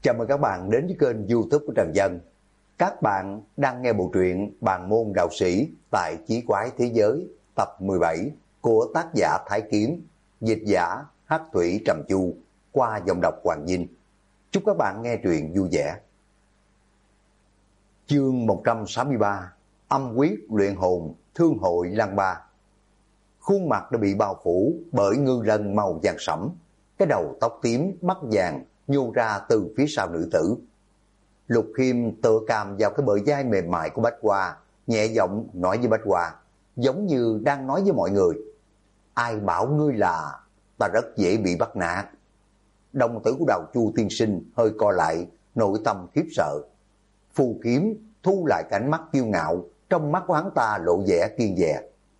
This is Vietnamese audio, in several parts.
Chào mừng các bạn đến với kênh YouTube của Trần Dân. Các bạn đang nghe bộ truyện Bàn môn đạo sĩ tại Chí Quái Thế Giới tập 17 của tác giả Thái Kiếm, dịch giả Hắc Thủy Trầm Chu qua dòng đọc Hoàng Vinh. Chúc các bạn nghe truyện vui vẻ. Chương 163: Âm quyết luyện hồn, thương hội Lăng Ba. Khuôn mặt đã bị bao phủ bởi ngư lân màu vàng sẫm, cái đầu tóc tím mắt vàng nhô ra từ phía sau nữ tử. Lục Khiêm tựa cằm vào cái bờ vai mềm mại của Bách Hoa, nhẹ giọng nói với Bách Hoa, giống như đang nói với mọi người: ai bảo ngươi là ta rất dễ bị bắt nạt. Đồng tử của Đào Chu tiên sinh hơi co lại, nội tâm khiếp sợ. Phù Kiếm thu lại cảnh mắt kiêu ngạo, trong mắt của hắn ta lộ vẻ kiên dè.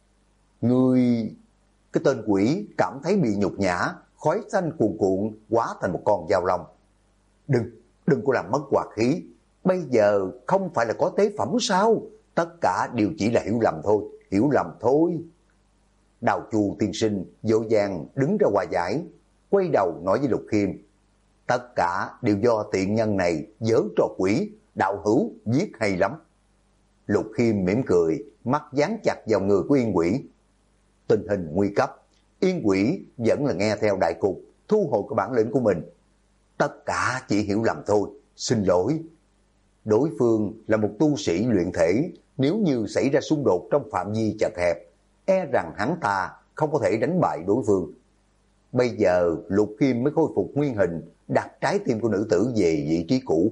Ngươi... Cái tên quỷ cảm thấy bị nhục nhã, khói xanh cuồn cuộn hóa thành một con dao long. Đừng có làm mất hòa khí. Bây giờ không phải là có tế phẩm sao? Tất cả đều chỉ là hiểu lầm thôi. Đào Chu tiên sinh vội vàng đứng ra hòa giải, quay đầu nói với Lục Khiêm: tất cả đều do tiện nhân này giở trò quỷ, đạo hữu giết hay lắm. Lục Khiêm mỉm cười, mắt dán chặt vào người của Yên Quỷ. Tình hình nguy cấp, Yên Quỷ vẫn là nghe theo đại cục, thu hồi cái bản lĩnh của mình. Tất cả chỉ hiểu lầm thôi, xin lỗi. Đối phương là một tu sĩ luyện thể, nếu như xảy ra xung đột trong phạm vi chật hẹp, e rằng hắn ta không có thể đánh bại đối phương. Bây giờ Lục Khiêm mới khôi phục nguyên hình, đặt trái tim của nữ tử về vị trí cũ.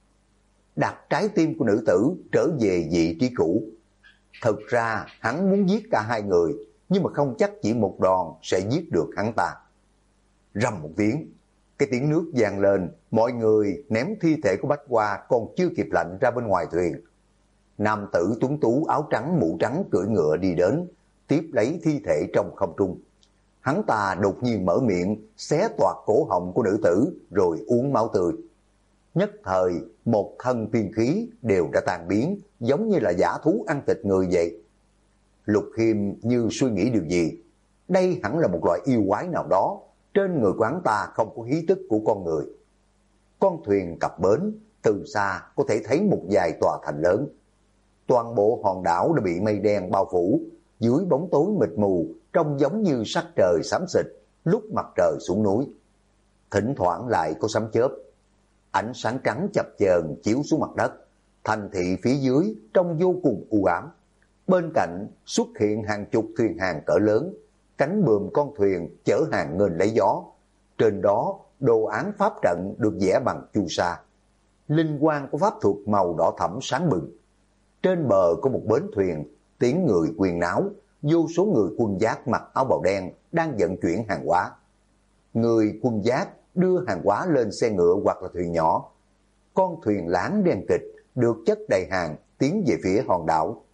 Đặt trái tim của nữ tử trở về vị trí cũ. Thực ra hắn muốn giết cả hai người, nhưng mà không chắc chỉ một đòn sẽ giết được hắn ta. Rầm một tiếng, cái tiếng nước vang lên, mọi người ném thi thể của Bách Hoa còn chưa kịp lạnh ra bên ngoài thuyền. Nam tử tuấn tú áo trắng mũ trắng cưỡi ngựa đi đến, tiếp lấy thi thể trong không trung. Hắn ta đột nhiên mở miệng, xé toạc cổ họng của nữ tử rồi uống máu tươi. Nhất thời, một thân tiên khí đều đã tan biến, giống như là dã thú ăn thịt người vậy. Lục Khiêm như suy nghĩ điều gì. Đây hẳn là một loại yêu quái nào đó, trên người của hắn ta không có khí tức của con người. Con thuyền cập bến, từ xa có thể thấy một vài tòa thành lớn. Toàn bộ hòn đảo đã bị mây đen bao phủ, dưới bóng tối mịt mù, trông giống như sắc trời xám xịt lúc mặt trời xuống núi. Thỉnh thoảng lại có sấm chớp, ánh sáng trắng chập chờn chiếu xuống mặt đất. Thành thị phía dưới trông vô cùng u ám. Bên cạnh xuất hiện hàng chục thuyền hàng cỡ lớn, cánh buồm con thuyền chở hàng nghênh lấy gió. Trên đó đồ án pháp trận được vẽ bằng chu sa, linh quang của pháp thuật màu đỏ thẫm sáng bừng. Trên bờ có một bến thuyền, tiếng người quyên náo, vô số người quân giác mặc áo bào đen đang vận chuyển hàng hóa. Người quân giác đưa hàng hóa lên xe ngựa hoặc là thuyền nhỏ. Con thuyền láng đen kịch được chất đầy hàng tiến về phía hòn đảo.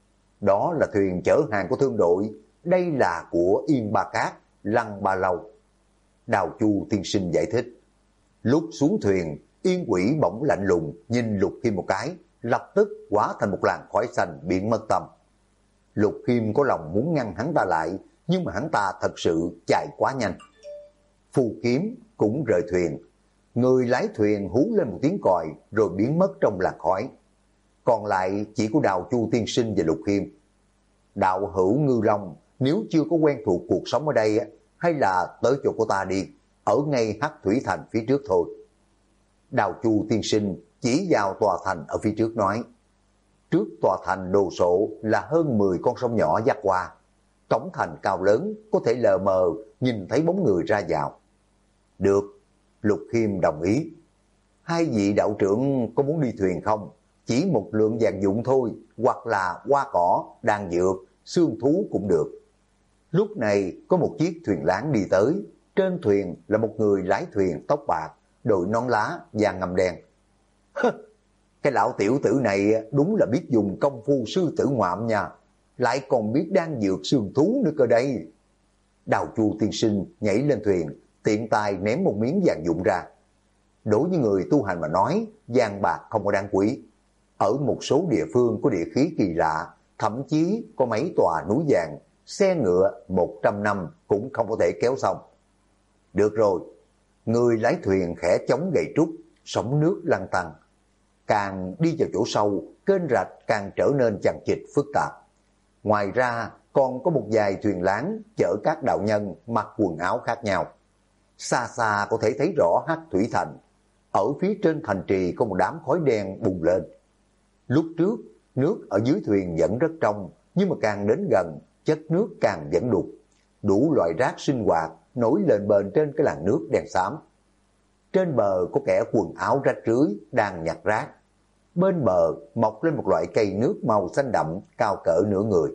Đó là thuyền chở hàng của thương đội, đây là của Yên Ba Cát, Lăng Ba Lâu. Đào Chu tiên sinh giải thích. Lúc xuống thuyền, Yên Quỷ bỗng lạnh lùng nhìn Lục Khiêm một cái, lập tức hóa thành một làn khói xanh biến mất tâm. Lục Khiêm có lòng muốn ngăn hắn ta lại, nhưng mà hắn ta thật sự chạy quá nhanh. Phù Kiếm cũng rời thuyền, người lái thuyền hú lên một tiếng còi rồi biến mất trong làn khói. Còn lại chỉ có Đào Chu tiên sinh và Lục Khiêm. Đạo hữu Ngư Long, nếu chưa có quen thuộc cuộc sống ở đây, hay là tới chỗ của ta đi, ở ngay Hắc Thủy Thành phía trước thôi. Đào Chu tiên sinh chỉ vào tòa thành ở phía trước nói. Trước tòa thành đồ sộ là hơn 10 con sông nhỏ dắt qua. Cổng thành cao lớn, có thể lờ mờ nhìn thấy bóng người ra vào. Được, Lục Khiêm đồng ý. Hai vị đạo trưởng có muốn đi thuyền không? Chỉ một lượng vàng dụng thôi, hoặc là hoa cỏ, đan dược, xương thú cũng được. Lúc này có một chiếc thuyền láng đi tới. Trên thuyền là một người lái thuyền tóc bạc, đội nón lá, da ngăm đen. Cái lão tiểu tử này đúng là biết dùng công phu sư tử ngoạm nha, lại còn biết đan dược xương thú nữa cơ đây. Đào Chu tiên sinh nhảy lên thuyền, tiện tay ném một miếng vàng dụng ra. Đối với người tu hành mà nói, vàng bạc không có đáng quý. Ở một số địa phương có địa khí kỳ lạ, thậm chí có mấy tòa núi vàng, xe ngựa 100 năm cũng không có thể kéo xong. Được rồi, người lái thuyền khẽ chống gậy trúc, sóng nước lăn tăn. Càng đi vào chỗ sâu, kênh rạch càng trở nên chằng chịt phức tạp. Ngoài ra còn có một vài thuyền láng chở các đạo nhân mặc quần áo khác nhau. Xa xa có thể thấy rõ Hắc Thủy Thành. Ở phía trên thành trì có một đám khói đen bùng lên. Lúc trước, nước ở dưới thuyền vẫn rất trong, nhưng mà càng đến gần, chất nước càng vẫn đục. Đủ loại rác sinh hoạt nổi lên bền trên cái làn nước đen xám. Trên bờ có kẻ quần áo rách rưới đang nhặt rác. Bên bờ mọc lên một loại cây nước màu xanh đậm cao cỡ nửa người.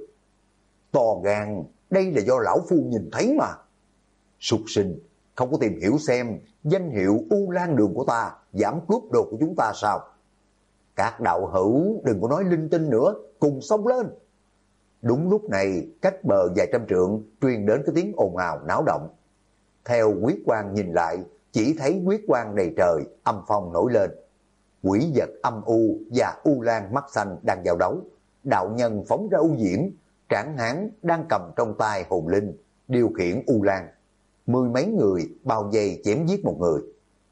To gan, đây là do lão phu nhìn thấy mà. Súc sinh, không có tìm hiểu xem danh hiệu U Lan Đường của ta dám cướp đồ của chúng ta sao? Các đạo hữu đừng có nói linh tinh nữa, cùng xông lên. Đúng lúc này, cách bờ vài trăm trượng truyền đến cái tiếng ồn ào náo động. Theo huyết quang nhìn lại, chỉ thấy huyết quang đầy trời, âm phong nổi lên. Quỷ vật âm u và U Lan mắt xanh đang giao đấu. Đạo nhân phóng ra u diễm, Tráng Hán đang cầm trong tay hồn linh, điều khiển U Lan. 10 mấy người bao vây chém giết một người.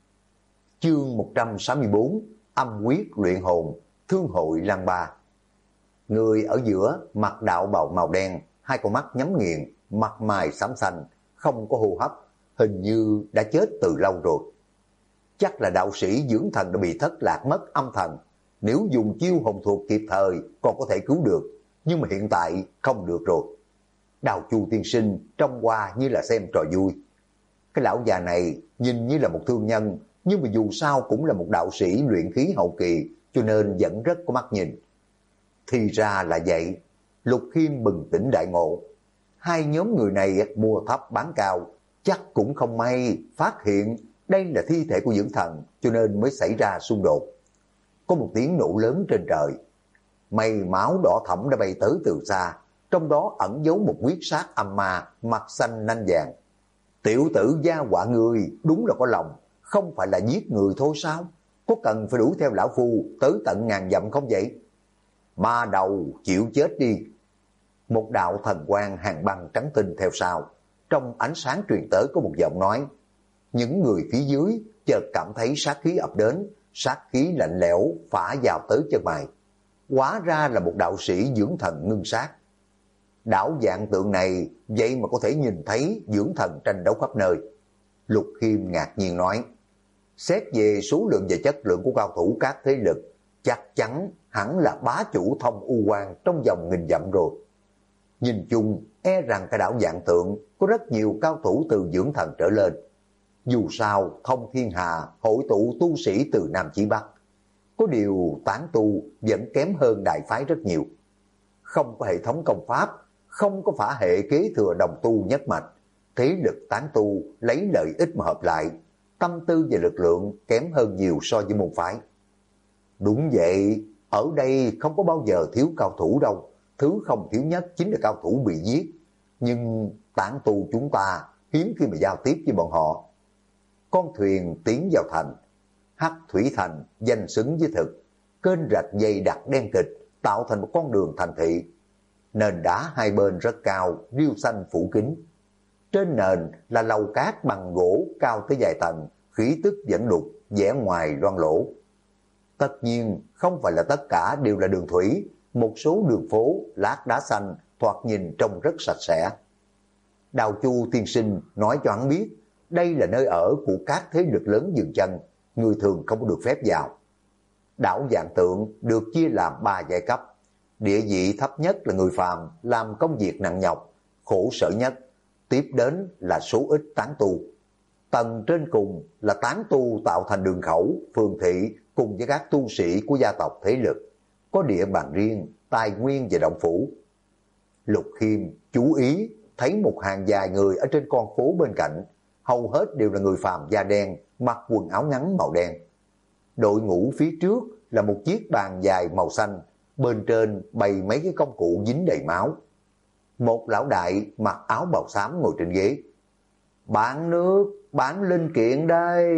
Chương 164, âm quyết luyện hồn, thương hội Lăng Ba. Người ở giữa mặc đạo bào màu đen, hai con mắt nhắm nghiền, mặt mày xám xanh, không có hô hấp, hình như đã chết từ lâu rồi. Chắc là đạo sĩ dưỡng thần đã bị thất lạc mất âm thần, nếu dùng chiêu hồn thuật kịp thời còn có thể cứu được, nhưng mà hiện tại không được rồi. Đào Chu tiên sinh trông qua như là xem trò vui. Cái lão già này nhìn như là một thương nhân, nhưng mà dù sao cũng là một đạo sĩ luyện khí hậu kỳ, cho nên vẫn rất có mắt nhìn. Thì ra là vậy. Lục Khiêm bừng tỉnh đại ngộ. Hai nhóm người này mua thấp bán cao, chắc cũng không may phát hiện đây là thi thể của dưỡng thần, cho nên mới xảy ra xung đột. Có một tiếng nổ lớn trên trời. Mây máu đỏ thẫm đã bay tới từ xa, trong đó ẩn giấu một quyết sát âm ma, mặt xanh nanh vàng. Tiểu tử gia họa người đúng là có lòng, không phải là giết người thôi sao? Có cần phải đuổi theo lão phu tới tận ngàn dặm không vậy? Ma đầu chịu chết đi. Một đạo thần quang hàng băng trắng tinh theo sau. Trong ánh sáng truyền tới có một giọng nói. Những người phía dưới chợt cảm thấy sát khí ập đến, sát khí lạnh lẽo phả vào tới chân mày. Hóa ra là một đạo sĩ dưỡng thần ngưng sát. Đảo dạng tượng này vậy mà có thể nhìn thấy dưỡng thần tranh đấu khắp nơi. Lục Khiêm ngạc nhiên nói, xét về số lượng và chất lượng của cao thủ các thế lực, chắc chắn hẳn là bá chủ thông u quan trong vòng nghìn dặm rồi. Nhìn chung, e rằng cái đảo dạng tượng có rất nhiều cao thủ từ dưỡng thần trở lên. Dù sao, thông thiên hà hội tụ tu sĩ từ Nam chí Bắc. Có điều tán tu vẫn kém hơn đại phái rất nhiều. Không có hệ thống công pháp, không có phả hệ kế thừa đồng tu nhất mạch. Thế lực tán tu lấy lợi ích mà hợp lại, tâm tư và lực lượng kém hơn nhiều so với môn phái. Đúng vậy, ở đây không có bao giờ thiếu cao thủ đâu. Thứ không thiếu nhất chính là cao thủ bị giết. Nhưng tán tu chúng ta hiếm khi mà giao tiếp với bọn họ. Con thuyền tiến vào thành. Hắc Thủy Thành danh xứng với thực. Kênh rạch dày đặc đen kịch tạo thành một con đường thành thị. Nền đá hai bên rất cao, rêu xanh phủ kín. Trên nền là lầu cát bằng gỗ cao tới vài tầng, khí tức vẫn đục, vẻ ngoài loang lổ. Tất nhiên không phải là tất cả đều là đường thủy, một số đường phố lát đá xanh thoạt nhìn trông rất sạch sẽ. Đào Chu tiên sinh nói cho hắn biết đây là nơi ở của các thế lực lớn dừng chân, người thường không có được phép vào. Đảo Vạn Tượng được chia làm 3 giai cấp. Địa vị thấp nhất là người phàm làm công việc nặng nhọc, khổ sở nhất. Tiếp đến là số ít tán tu. Tầng trên cùng là tán tu tạo thành đường khẩu, phường thị cùng với các tu sĩ của gia tộc thế lực. Có địa bàn riêng, tài nguyên và động phủ. Lục Khiêm chú ý thấy một hàng dài người ở trên con phố bên cạnh, hầu hết đều là người phàm da đen, mặc quần áo ngắn màu đen. Đội ngũ phía trước là một chiếc bàn dài màu xanh, bên trên bày mấy cái công cụ dính đầy máu. Một lão đại mặc áo bào xám ngồi trên ghế. Bán nước, bán linh kiện đây.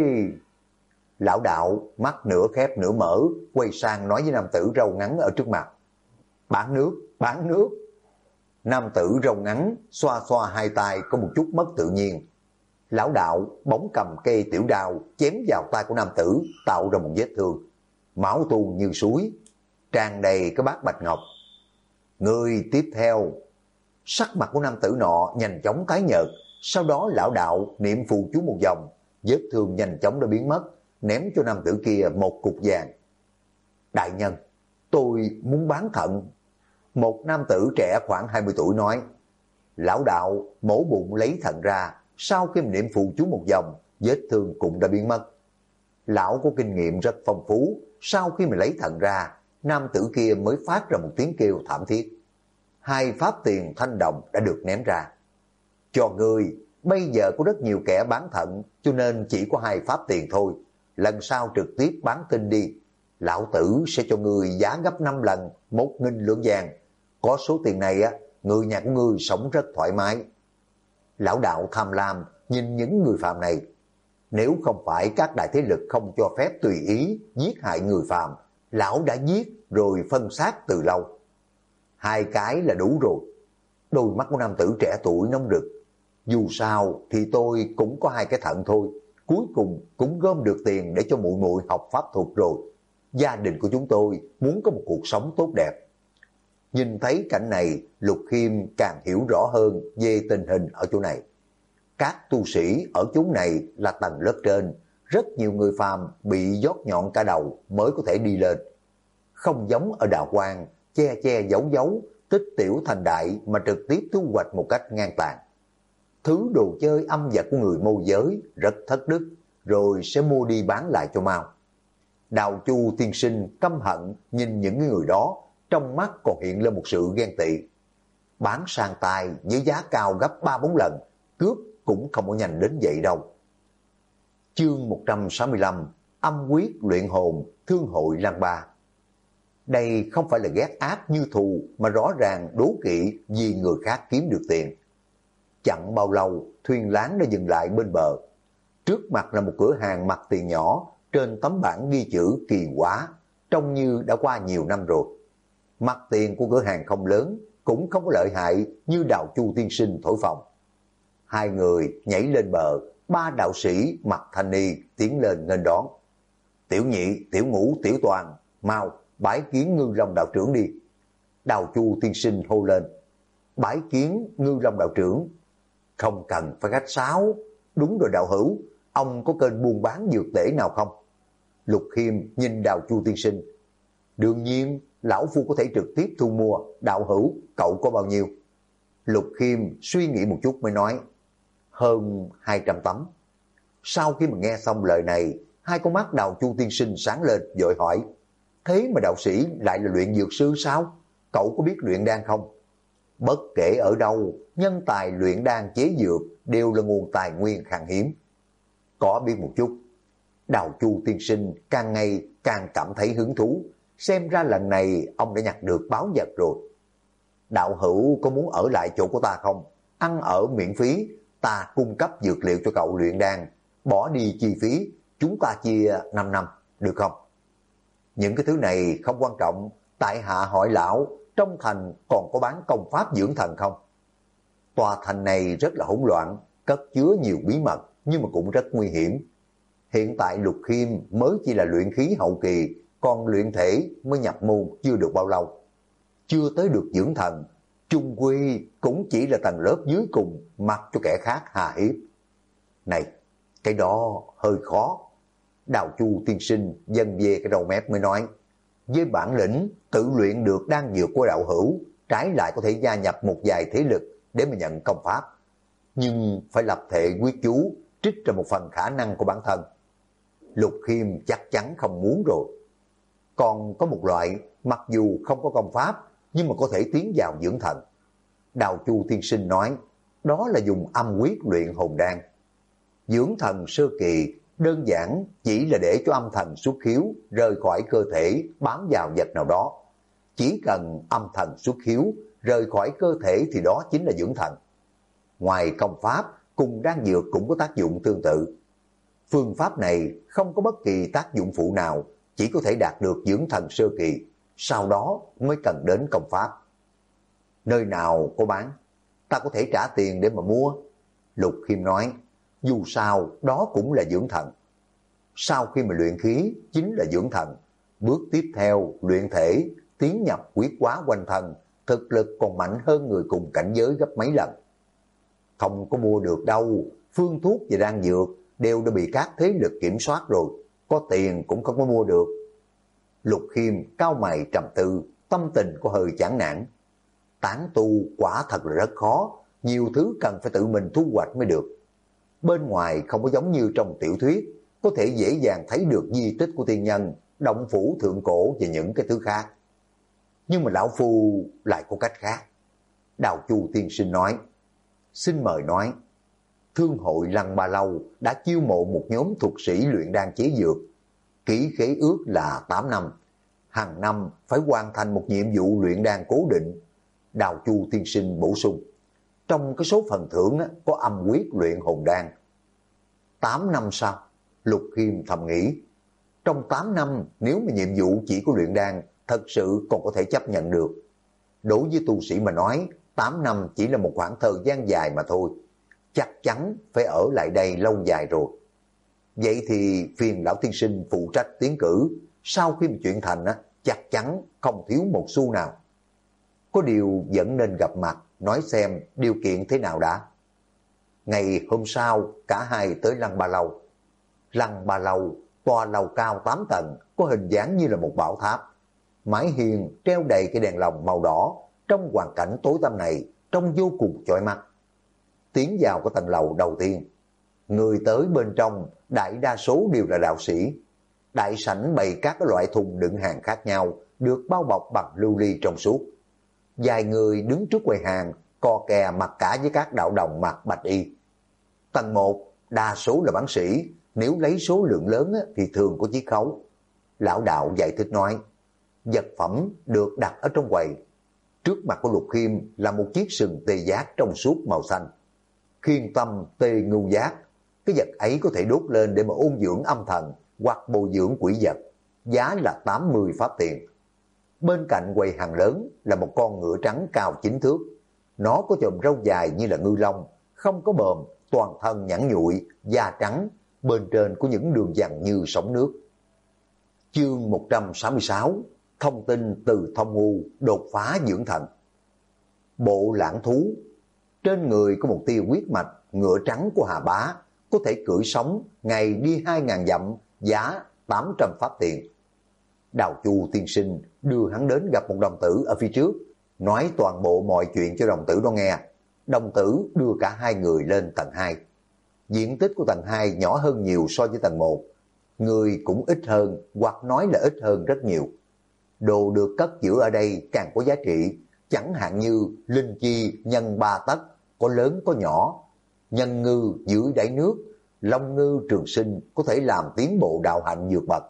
Lão đạo mắt nửa khép nửa mở, quay sang nói với nam tử râu ngắn ở trước mặt. Bán nước, bán nước. Nam tử râu ngắn xoa xoa hai tay có một chút mất tự nhiên. Lão đạo bỗng cầm cây tiểu đao chém vào tay của nam tử, tạo ra một vết thương. Máu tuôn như suối, tràn đầy cái bát bạch ngọc. Người tiếp theo. Sắc mặt của nam tử nọ nhanh chóng tái nhợt, sau đó lão đạo niệm phù chú một vòng, vết thương nhanh chóng đã biến mất, ném cho nam tử kia một cục vàng. Đại nhân, tôi muốn bán thận. Một nam tử trẻ khoảng 20 tuổi nói. Lão đạo mổ bụng lấy thận ra, sau khi niệm phù chú một vòng, vết thương cũng đã biến mất. Lão có kinh nghiệm rất phong phú, sau khi mình lấy thận ra, nam tử kia mới phát ra một tiếng kêu thảm thiết. 2 pháp tiền thanh đồng đã được ném ra. Cho ngươi, bây giờ có rất nhiều kẻ bán thận, cho nên chỉ có 2 pháp tiền thôi. Lần sau trực tiếp bán tinh đi. Lão tử sẽ cho ngươi giá gấp 5 lần, 1.000 lượng vàng. Có số tiền này, người nhà của ngươi sống rất thoải mái. Lão đạo tham lam nhìn những người phàm này. Nếu không phải các đại thế lực không cho phép tùy ý giết hại người phàm, lão đã giết rồi phân xác từ lâu. 2 cái là đủ rồi. Đôi mắt của nam tử trẻ tuổi nóng rực. Dù sao thì tôi cũng có 2 cái thận thôi, cuối cùng cũng gom được tiền để cho muội muội học pháp thuật rồi. Gia đình của chúng tôi muốn có một cuộc sống tốt đẹp. Nhìn thấy cảnh này, Lục Khiêm càng hiểu rõ hơn về tình hình ở chỗ này. Các tu sĩ ở chỗ này là tầng lớp trên, rất nhiều người phàm bị giót nhọn cả đầu mới có thể đi lên. Không giống ở đạo quan, che che giấu giấu, tích tiểu thành đại mà trực tiếp thu hoạch một cách ngang tàn. Thứ đồ chơi âm vật của người môi giới rất thất đức, rồi sẽ mua đi bán lại cho mau. Đào Chu tiên sinh căm hận nhìn những người đó, trong mắt còn hiện lên một sự ghen tị. Bán sang tay với giá cao gấp 3-4 lần, cướp cũng không có nhanh đến vậy đâu. Chương 165, âm quyết luyện hồn, thương hội Lăng Ba. Đây không phải là ghét ác như thù, mà rõ ràng đố kỵ vì người khác kiếm được tiền. Chẳng bao lâu, thuyền láng đã dừng lại bên bờ. Trước mặt là một cửa hàng mặt tiền nhỏ, trên tấm bảng ghi chữ kỳ quá, trông như đã qua nhiều năm rồi. Mặt tiền của cửa hàng không lớn, cũng không có lợi hại như Đào Chu tiên sinh thổi phồng. 2 người nhảy lên bờ, 3 đạo sĩ mặc thanh ni tiến lên nghênh đón. Tiểu Nhị, Tiểu Ngũ, Tiểu Toàn, mau bái kiến Ngư Long đạo trưởng đi. Đào Chu tiên sinh hô lên. Bái kiến Ngư Long đạo trưởng. Không cần phải khách sáo. Đúng rồi đạo hữu, ông có kênh buôn bán dược tể nào không? Lục Khiêm nhìn Đào Chu tiên sinh. Đương nhiên, lão phu có thể trực tiếp thu mua. Đạo hữu, cậu có bao nhiêu? Lục Khiêm suy nghĩ một chút mới nói. Hơn 200 tấm. Sau khi mà nghe xong lời này, 2 con mắt Đào Chu tiên sinh sáng lên, vội hỏi. Thế mà đạo sĩ lại là luyện dược sư sao? Cậu có biết luyện đan không? Bất kể ở đâu, nhân tài luyện đan chế dược đều là nguồn tài nguyên khan hiếm. Có biết một chút. Đào Chu tiên sinh càng ngày càng cảm thấy hứng thú. Xem ra lần này ông đã nhặt được báo vật rồi. Đạo hữu có muốn ở lại chỗ của ta không? Ăn ở miễn phí, ta cung cấp dược liệu cho cậu luyện đan. Bỏ đi chi phí, chúng ta chia 5 năm, được không? Những cái thứ này không quan trọng. Tại hạ hỏi lão, trong thành còn có bán công pháp dưỡng thần không? Tòa thành này rất là hỗn loạn, cất chứa nhiều bí mật, nhưng mà cũng rất nguy hiểm. Hiện tại Lục Khiêm mới chỉ là luyện khí hậu kỳ, còn luyện thể mới nhập môn chưa được bao lâu. Chưa tới được dưỡng thần, chung quy cũng chỉ là tầng lớp dưới cùng, mặc cho kẻ khác hà hiếp. Này, cái đó hơi khó. Đào Chu tiên sinh dần về cái đầu mép mới nói. Với bản lĩnh tự luyện được đan dược của đạo hữu, trái lại có thể gia nhập một vài thế lực để mà nhận công pháp. Nhưng phải lập thệ quyết chú, trích ra một phần khả năng của bản thân. Lục Khiêm chắc chắn không muốn rồi. Còn có một loại, mặc dù không có công pháp, nhưng mà có thể tiến vào dưỡng thần. Đào Chu tiên sinh nói, đó là dùng âm quyết luyện hồn đan. Dưỡng thần sơ kỳ đơn giản chỉ là để cho âm thần xuất hiếu rời khỏi cơ thể bám vào vật nào đó. Chỉ cần âm thần xuất hiếu rời khỏi cơ thể thì đó chính là dưỡng thần. Ngoài công pháp, cùng đan dược cũng có tác dụng tương tự. Phương pháp này không có bất kỳ tác dụng phụ nào, chỉ có thể đạt được dưỡng thần sơ kỳ, sau đó mới cần đến công pháp. Nơi nào có bán, ta có thể trả tiền để mà mua. Lục Khiêm nói, dù sao đó cũng là dưỡng thần. Sau khi mà luyện khí chính là dưỡng thần, bước tiếp theo luyện thể, tiến nhập quyết hóa quanh thân, thực lực còn mạnh hơn người cùng cảnh giới gấp mấy lần. Không có mua được đâu, phương thuốc và đan dược đều đã bị các thế lực kiểm soát rồi, có tiền cũng không có mua được. Lục Khiêm cao mày trầm tư, tâm tình có hơi chán nản. Tán tu quả thật là rất khó, nhiều thứ cần phải tự mình thu hoạch mới được. Bên ngoài không có giống như trong tiểu thuyết, có thể dễ dàng thấy được di tích của tiên nhân, động phủ thượng cổ và những cái thứ khác. Nhưng mà lão phu lại có cách khác. Đào Chu tiên sinh nói, xin mời nói. Thương hội Lăng Ba Lâu đã chiêu mộ một nhóm thuật sĩ luyện đan chế dược. Ký khế ước là 8 năm. Hàng năm phải hoàn thành một nhiệm vụ luyện đan cố định. Đào Chu tiên sinh bổ sung. Trong cái số phần thưởng có âm quyết luyện hồn đan. 8 năm sau, Lục Khiêm thầm nghĩ. Trong 8 năm nếu mà nhiệm vụ chỉ có luyện đan, thật sự còn có thể chấp nhận được. Đối với tu sĩ mà nói, 8 năm chỉ là một khoảng thời gian dài mà thôi. Chắc chắn phải ở lại đây lâu dài rồi. Vậy thì phiền lão tiên sinh phụ trách tiến cử, sau khi mà chuyện thành chắc chắn không thiếu một xu nào. Có điều vẫn nên gặp mặt, nói xem điều kiện thế nào đã. Ngày hôm sau, cả hai tới Lăng Ba Lâu. Lăng Ba Lâu, tòa lầu cao 8 tầng, có hình dáng như là một bảo tháp. Mái hiên treo đầy cái đèn lồng màu đỏ, trong hoàn cảnh tối tăm này, trông vô cùng chói mắt. Tiến vào cái tầng lầu đầu tiên, người tới bên trong đại đa số đều là đạo sĩ. Đại sảnh bày các cái loại thùng đựng hàng khác nhau, được bao bọc bằng lưu ly trong suốt. Vài người đứng trước quầy hàng, co kè mặc cả với các đạo đồng mặc bạch y. Tầng 1, đa số là bác sĩ, nếu lấy số lượng lớn thì thường có chiết khấu. Lão đạo giải thích nói, vật phẩm được đặt ở trong quầy. Trước mặt của Lục Khiêm là một chiếc sừng tê giác trong suốt màu xanh. Khiên tâm tê ngưu giác, cái vật ấy có thể đốt lên để mà ôn dưỡng âm thần hoặc bồi dưỡng quỷ vật, giá là 80 pháp tiền. Bên cạnh quầy hàng lớn là một con ngựa trắng cao 9 thước. Nó có chòm râu dài như là ngư long, không có bờm, toàn thân nhẵn nhụi, da trắng, bên trên có những đường vằn như sóng nước. Chương 166, thông tin từ Thông U đột phá dưỡng thần. Bộ lãng thú, trên người có một tia huyết mạch, ngựa trắng của Hà Bá, có thể cưỡi sống, ngày đi 2.000 dặm, giá 800 pháp tiền. Đào Chu tiên sinh đưa hắn đến gặp một đồng tử ở phía trước, nói toàn bộ mọi chuyện cho đồng tử đó nghe. Đồng tử đưa cả hai người lên tầng 2. Diện tích của tầng 2 nhỏ hơn nhiều so với tầng 1. Người cũng ít hơn, hoặc nói là ít hơn rất nhiều. Đồ được cất giữ ở đây càng có giá trị, chẳng hạn như linh chi nhân 3 tấc, có lớn có nhỏ. Nhân ngư dưới đáy nước, long ngư trường sinh có thể làm tiến bộ đạo hạnh vượt bậc.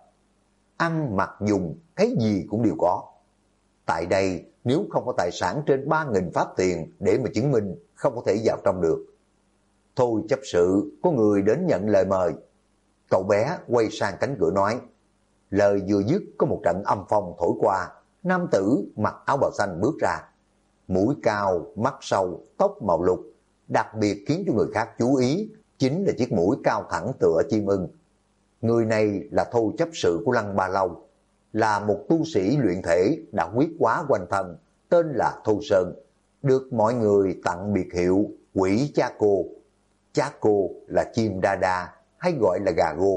Ăn mặc dùng, cái gì cũng đều có. Tại đây, nếu không có tài sản trên 3.000 pháp tiền để mà chứng minh, không có thể vào trong được. Thôi chấp sự, có người đến nhận lời mời. Cậu bé quay sang cánh cửa nói. Lời vừa dứt có một trận âm phong thổi qua, nam tử mặc áo bào xanh bước ra. Mũi cao, mắt sâu, tóc màu lục, đặc biệt khiến cho người khác chú ý, chính là chiếc mũi cao thẳng tựa chim ưng. Người này là Thôi chấp sự của Lăng Ba Lâu, là một tu sĩ luyện thể đã huyết hóa quanh thân, tên là Thôi Sơn, được mọi người tặng biệt hiệu Quỷ Cha Cô. Cha Cô là chim đa đa, hay gọi là gà gô.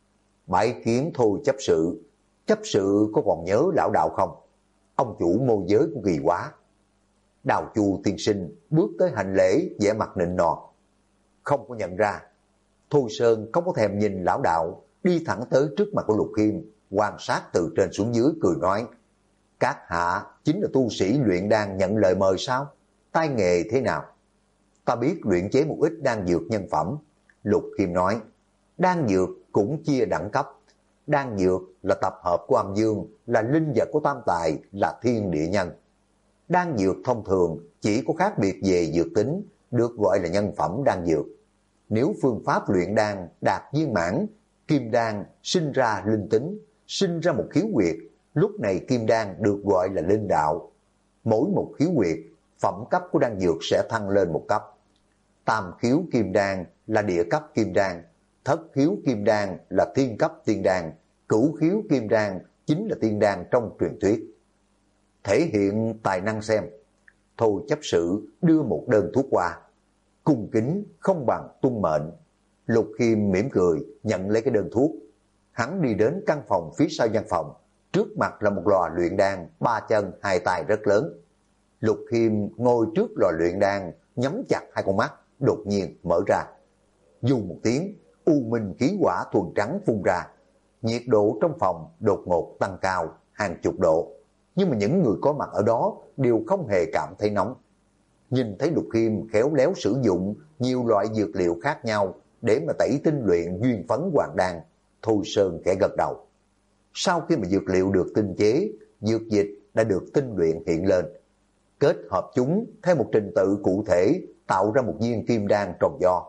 Bái kiến Thôi chấp sự có còn nhớ lão đạo không? Ông chủ môi giới của Kỳ Quá. Đào Chu tiên sinh bước tới hành lễ, vẻ mặt nịnh nọt. Không có nhận ra. Thôi Sơn không có thèm nhìn lão đạo, đi thẳng tới trước mặt của Lục Khiêm, quan sát từ trên xuống dưới cười nói. Các hạ chính là tu sĩ luyện đan nhận lời mời sao? Tay nghề thế nào? Ta biết luyện chế một ít đan dược nhân phẩm. Lục Khiêm nói. Đan dược cũng chia đẳng cấp. Đan dược là tập hợp của âm dương, là linh vật của tam tài, là thiên địa nhân. Đan dược thông thường chỉ có khác biệt về dược tính, được gọi là nhân phẩm đan dược. Nếu phương pháp luyện đan đạt viên mãn, kim đan sinh ra linh tính, sinh ra một khiếu huyệt, lúc này kim đan được gọi là linh đạo. Mỗi một khiếu huyệt, phẩm cấp của đan dược sẽ thăng lên một cấp. tam khiếu kim đan là địa cấp kim đan, thất khiếu kim đan là thiên cấp tiên đan, cửu khiếu kim đan chính là tiên đan trong truyền thuyết. Thể hiện tài năng xem. Thôi chấp sự đưa một đơn thuốc qua. Cung kính không bằng tuân mệnh. Lục Khiêm mỉm cười nhận lấy cái đơn thuốc. Hắn đi đến căn phòng phía sau văn phòng. Trước mặt là một lò luyện đan, 3 chân 2 tay rất lớn. Lục Khiêm ngồi trước lò luyện đan, nhắm chặt hai con mắt, đột nhiên mở ra. Dù một tiếng, u minh khí hỏa thuần trắng phun ra. Nhiệt độ trong phòng đột ngột tăng cao hàng chục độ. Nhưng mà những người có mặt ở đó đều không hề cảm thấy nóng. Nhìn thấy Lục Khiêm khéo léo sử dụng nhiều loại dược liệu khác nhau để mà tẩy tinh luyện duyên phấn hoàng đan, Thôi Sơn khẽ gật đầu. Sau khi mà dược liệu được tinh chế, dược dịch đã được tinh luyện hiện lên. Kết hợp chúng theo một trình tự cụ thể tạo ra một viên kim đan tròn do.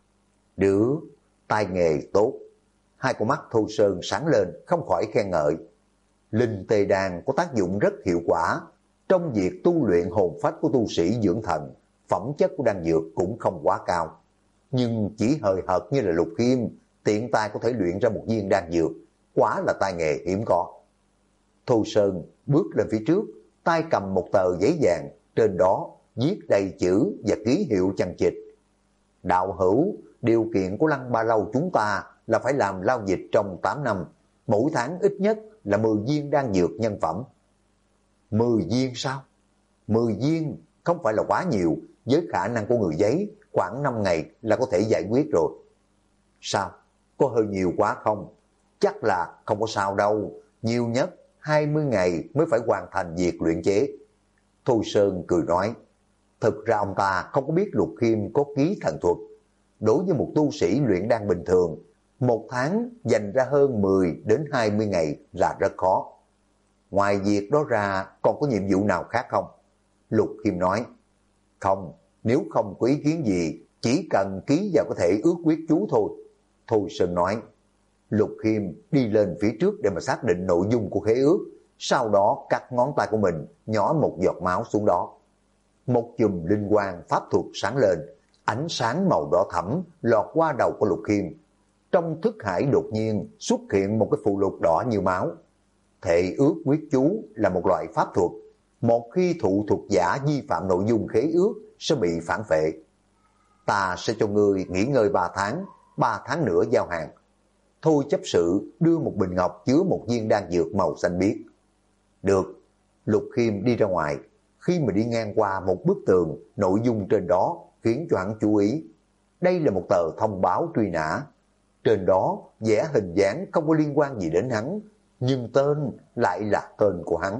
Đứa tay nghề tốt. Hai con mắt Thôi Sơn sáng lên không khỏi khen ngợi. Linh tê đan có tác dụng rất hiệu quả. Trong việc tu luyện hồn phách của tu sĩ dưỡng thần, phẩm chất của đan dược cũng không quá cao. Nhưng chỉ hời hợt như là Lục Khiêm, tiện tay có thể luyện ra một viên đan dược, quá là tài nghệ hiếm có. Thôi Sơn bước lên phía trước, tay cầm một tờ giấy vàng, trên đó viết đầy chữ và ký hiệu chằng chịt. Đạo hữu, điều kiện của Lăng Ba Lâu chúng ta là phải làm lao dịch trong 8 năm, mỗi tháng ít nhất là 10 viên đan dược nhân phẩm. 10 viên sao? 10 viên không phải là quá nhiều, với khả năng của người giấy, khoảng 5 ngày là có thể giải quyết rồi. Sao? Có hơi nhiều quá không? Chắc là không có sao đâu, nhiều nhất 20 ngày mới phải hoàn thành việc luyện chế. Thôi Sơn cười nói, thực ra ông ta không có biết Lục Khiêm có ký thần thuật. Đối với một tu sĩ luyện đan bình thường, một tháng dành ra hơn 10 đến 20 ngày là rất khó. Ngoài việc đó ra còn có nhiệm vụ nào khác không? Lục Khiêm nói, không, nếu không có ý kiến gì, chỉ cần ký vào có thể ước quyết chú thôi. Thôi Sơn nói, Lục Khiêm đi lên phía trước để mà xác định nội dung của khế ước, sau đó cắt ngón tay của mình, nhỏ một giọt máu xuống đó. Một chùm linh quang pháp thuật sáng lên, ánh sáng màu đỏ thẫm lọt qua đầu của Lục Khiêm. Trong thức hải đột nhiên xuất hiện một cái phù lục đỏ như máu. Thệ ước quyết chú là một loại pháp thuật, một khi thụ thuật giả vi phạm nội dung khế ước sẽ bị phản phệ. Ta sẽ cho ngươi nghỉ ngơi 3 tháng, 3 tháng nữa giao hàng. Thôi chấp sự đưa một bình ngọc chứa một viên đan dược màu xanh biếc. Được. Lục Khiêm đi ra ngoài. Khi mà đi ngang qua một bức tường, nội dung trên đó khiến cho hắn chú ý. Đây là một tờ thông báo truy nã. Trên đó vẽ hình dáng không có liên quan gì đến hắn, nhưng tên lại là tên của hắn.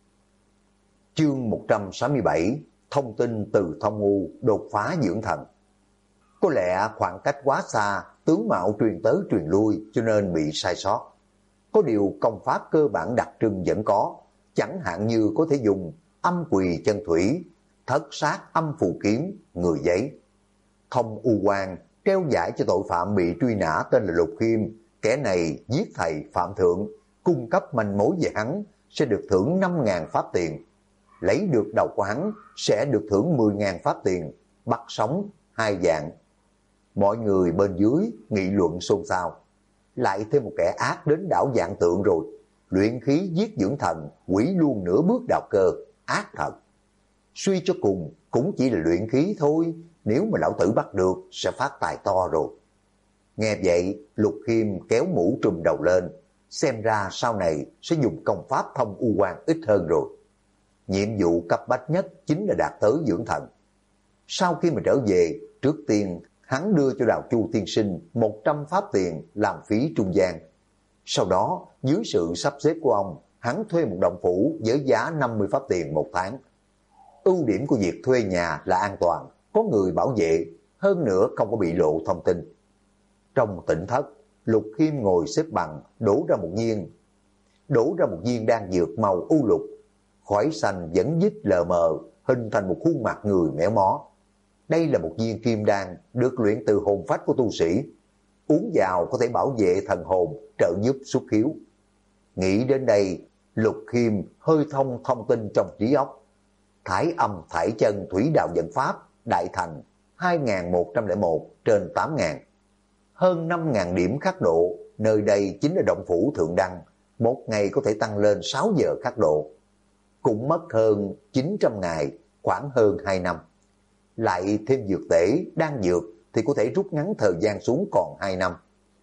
Chương 167, thông tin từ Thông U đột phá dưỡng thần. Có lẽ khoảng cách quá xa, tướng mạo truyền tới truyền lui cho nên bị sai sót. Có điều công pháp cơ bản đặc trưng vẫn có, chẳng hạn như có thể dùng âm quỳ chân thủy, thất sát âm phù kiếm, người giấy. Thông U Quan treo giải cho tội phạm bị truy nã tên là Lục Khiêm, kẻ này giết thầy Phạm Thượng, cung cấp manh mối về hắn sẽ được thưởng 5.000 pháp tiền. Lấy được đầu của hắn sẽ được thưởng 10.000 pháp tiền, bắt sống 2 vạn. Mọi người bên dưới nghị luận xôn xao. Lại thêm một kẻ ác đến đảo Vạn Tượng rồi. Luyện khí giết dưỡng thần, quỷ luôn nửa bước đạo cơ, ác thật. Suy cho cùng cũng chỉ là luyện khí thôi, nếu mà lão tử bắt được sẽ phát tài to rồi. Nghe vậy, Lục Khiêm kéo mũ trùm đầu lên, xem ra sau này sẽ dùng công pháp Thông U Quan ít hơn rồi. Nhiệm vụ cấp bách nhất chính là đạt tới dưỡng thần. Sau khi mà trở về, trước tiên hắn đưa cho Đào Chu tiên sinh 100 pháp tiền làm phí trung gian. Sau đó, dưới sự sắp xếp của ông, hắn thuê một động phủ với giá 50 pháp tiền một tháng. Ưu điểm của việc thuê nhà là an toàn, có người bảo vệ, hơn nữa không có bị lộ thông tin. Trong tỉnh thất, Lục Khiêm ngồi xếp bằng, đổ ra một viên đan dược màu u lục. Khói xanh vẫn dít lờ mờ, hình thành một khuôn mặt người méo mó. Đây là một viên kim đan được luyện từ hồn phách của tu sĩ. Uống vào có thể bảo vệ thần hồn, trợ giúp xuất khiếu. Nghĩ đến đây, Lục Khiêm hơi thông tin trong trí óc. Thải âm thải chân thủy đạo dẫn pháp, đại thành, 2.101 trên 8.000. Hơn 5.000 điểm khắc độ, nơi đây chính là động phủ Thượng Đăng, một ngày có thể tăng lên 6 giờ khắc độ. Cũng mất hơn 900 ngày, khoảng hơn 2 năm. Lại thêm dược tể, đan dược thì có thể rút ngắn thời gian xuống còn 2 năm.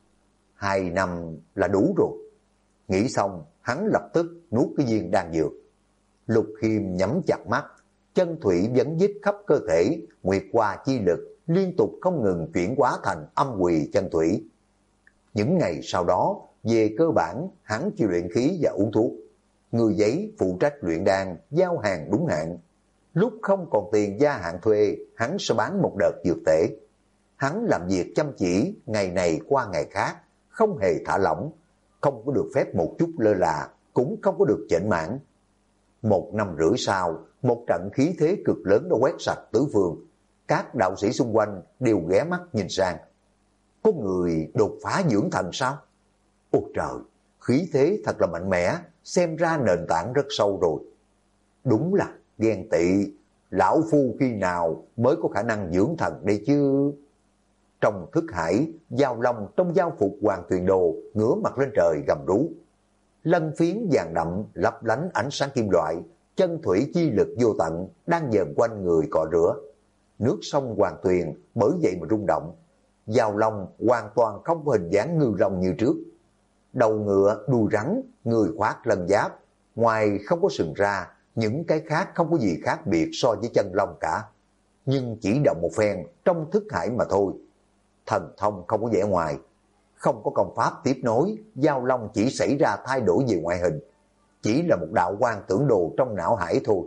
2 năm là đủ rồi. Nghĩ xong, hắn lập tức nuốt cái viên đan dược. Lục Khiêm nhắm chặt mắt, chân thủy vấn dít khắp cơ thể, nguyệt hoa chi lực liên tục không ngừng chuyển hóa thành âm quỳ chân thủy. Những ngày sau đó, về cơ bản, hắn chỉ luyện khí và uống thuốc. Người giấy phụ trách luyện đan, giao hàng đúng hạn. Lúc không còn tiền gia hạn thuê, hắn sẽ bán một đợt dược tể. Hắn làm việc chăm chỉ, ngày này qua ngày khác, không hề thả lỏng, không có được phép một chút lơ là, cũng không có được chểnh mãn. 1 năm rưỡi sau, một trận khí thế cực lớn đã quét sạch tứ phương. Các đạo sĩ xung quanh đều ghé mắt nhìn sang. Có người đột phá dưỡng thần sao? Ôi trời, khí thế thật là mạnh mẽ, xem ra nền tảng rất sâu rồi. Đúng là ghen tị, lão phu khi nào mới có khả năng dưỡng thần đây chứ? Trong thức hải, Giao Long trong giao phục Hoàng Tuyền Đồ ngửa mặt lên trời gầm rú. Lân phiến vàng đậm lấp lánh ánh sáng kim loại, chân thủy chi lực vô tận đang dần quanh người cọ rửa. Nước sông Hoàng Tuyền bởi vậy mà rung động. Giao Long hoàn toàn không có hình dáng ngư long như trước. Đầu ngựa, đuôi rắn, người khoác lân giáp, ngoài không có sừng ra, những cái khác không có gì khác biệt so với chân long cả. Nhưng chỉ động một phen trong thức hải mà thôi. Thần thông không có vẻ ngoài, không có công pháp tiếp nối, Giao Long chỉ xảy ra thay đổi về ngoại hình, chỉ là một đạo quan tưởng đồ trong não hải thôi.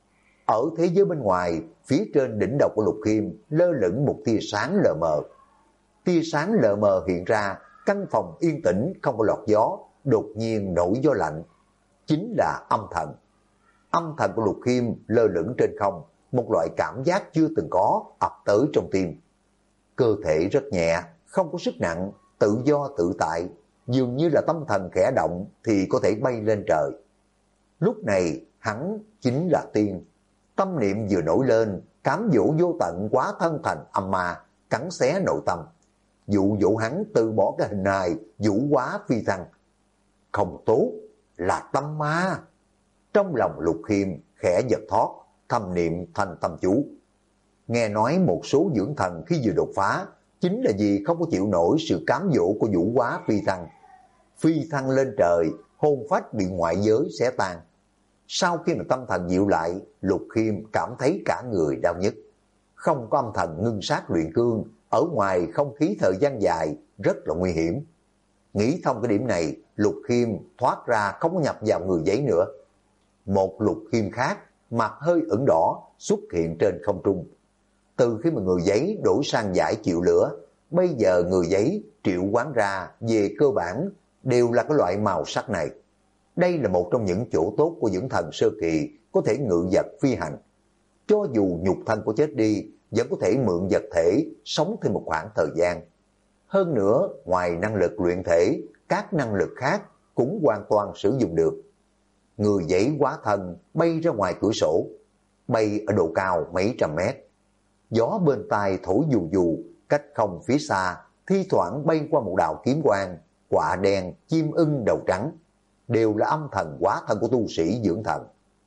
Ở thế giới bên ngoài, phía trên đỉnh đầu của Lục Khiêm lơ lửng một tia sáng lờ mờ. Tia sáng lờ mờ hiện ra, căn phòng yên tĩnh không có lọt gió, đột nhiên nổi gió lạnh. Chính là âm thần. Âm thần của Lục Khiêm lơ lửng trên không, một loại cảm giác chưa từng có ập tới trong tim. Cơ thể rất nhẹ, không có sức nặng, tự do tự tại, dường như là tâm thần khẽ động thì có thể bay lên trời. Lúc này hắn chính là tiên. Tâm niệm vừa nổi lên, cám dỗ vô tận quá thân thành âm ma, cắn xé nội tâm, dụ dỗ hắn từ bỏ cái hình hài vũ hóa phi thăng. Không tốt, là tâm ma. Trong lòng Lục Khiêm khẽ giật thót, thầm niệm thành tâm chú. Nghe nói một số dưỡng thần khi vừa đột phá, chính là vì không có chịu nổi sự cám dỗ của vũ hóa phi thăng. Phi thăng lên trời, hồn phách bị ngoại giới xé tan. Sau khi mà tâm thần dịu lại, Lục Khiêm cảm thấy cả người đau nhức. Không có âm thần ngưng sát luyện cương, ở ngoài không khí thời gian dài, rất là nguy hiểm. Nghĩ thông cái điểm này, Lục Khiêm thoát ra không có nhập vào người giấy nữa. Một Lục Khiêm khác, mặt hơi ửng đỏ, xuất hiện trên không trung. Từ khi mà người giấy đổi sang giải chịu lửa, bây giờ người giấy triệu hoán ra về cơ bản đều là cái loại màu sắc này. Đây là một trong những chỗ tốt của dưỡng thần sơ kỳ, có thể ngự vật phi hành. Cho dù nhục thân của chết đi, vẫn có thể mượn vật thể, sống thêm một khoảng thời gian. Hơn nữa, ngoài năng lực luyện thể, các năng lực khác cũng hoàn toàn sử dụng được. Người giấy hóa thân bay ra ngoài cửa sổ, bay ở độ cao mấy trăm mét. Gió bên tai thổi dù dù, cách không phía xa, thi thoảng bay qua một đạo kiếm quang, quạ đen, chim ưng đầu trắng, đều là âm thần hóa thân của tu sĩ dưỡng thần.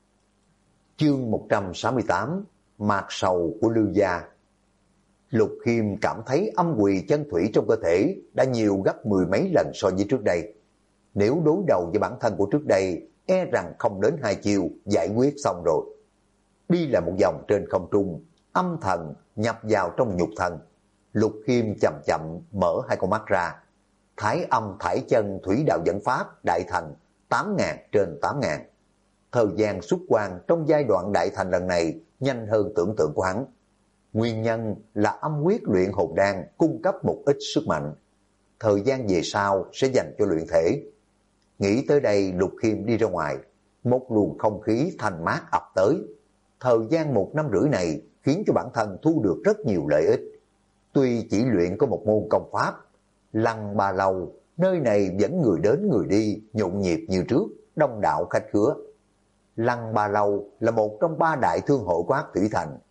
Chương 168, mạc sầu của Lưu Gia. Lục Khiêm cảm thấy âm quỳ chân thủy trong cơ thể đã nhiều gấp 10 mấy lần so với trước đây. Nếu đối đầu với bản thân của trước đây, e rằng không đến 2 chiều giải quyết xong rồi. Đi là một vòng trên không trung, âm thần nhập vào trong nhục thân. Lục Khiêm chậm chậm mở hai con mắt ra. Thái âm thải chân thủy đạo dẫn pháp đại thành 8.000 trên 8.000. Thời gian xuất quan trong giai đoạn đại thành lần này nhanh hơn tưởng tượng của hắn. Nguyên nhân là âm quyết luyện hồn đan cung cấp một ít sức mạnh. Thời gian về sau sẽ dành cho luyện thể. Nghĩ tới đây, Lục Khiêm đi ra ngoài. Một luồng không khí thanh mát ập tới. Thời gian 1 năm rưỡi này khiến cho bản thân thu được rất nhiều lợi ích. Tuy chỉ luyện có một môn công pháp, Lăng Ba Lâu, nơi này vẫn người đến người đi, nhộn nhịp như trước, đông đảo khách khứa. Lăng Ba Lâu là một trong 3 đại thương hội của Hắc Thủy Thành.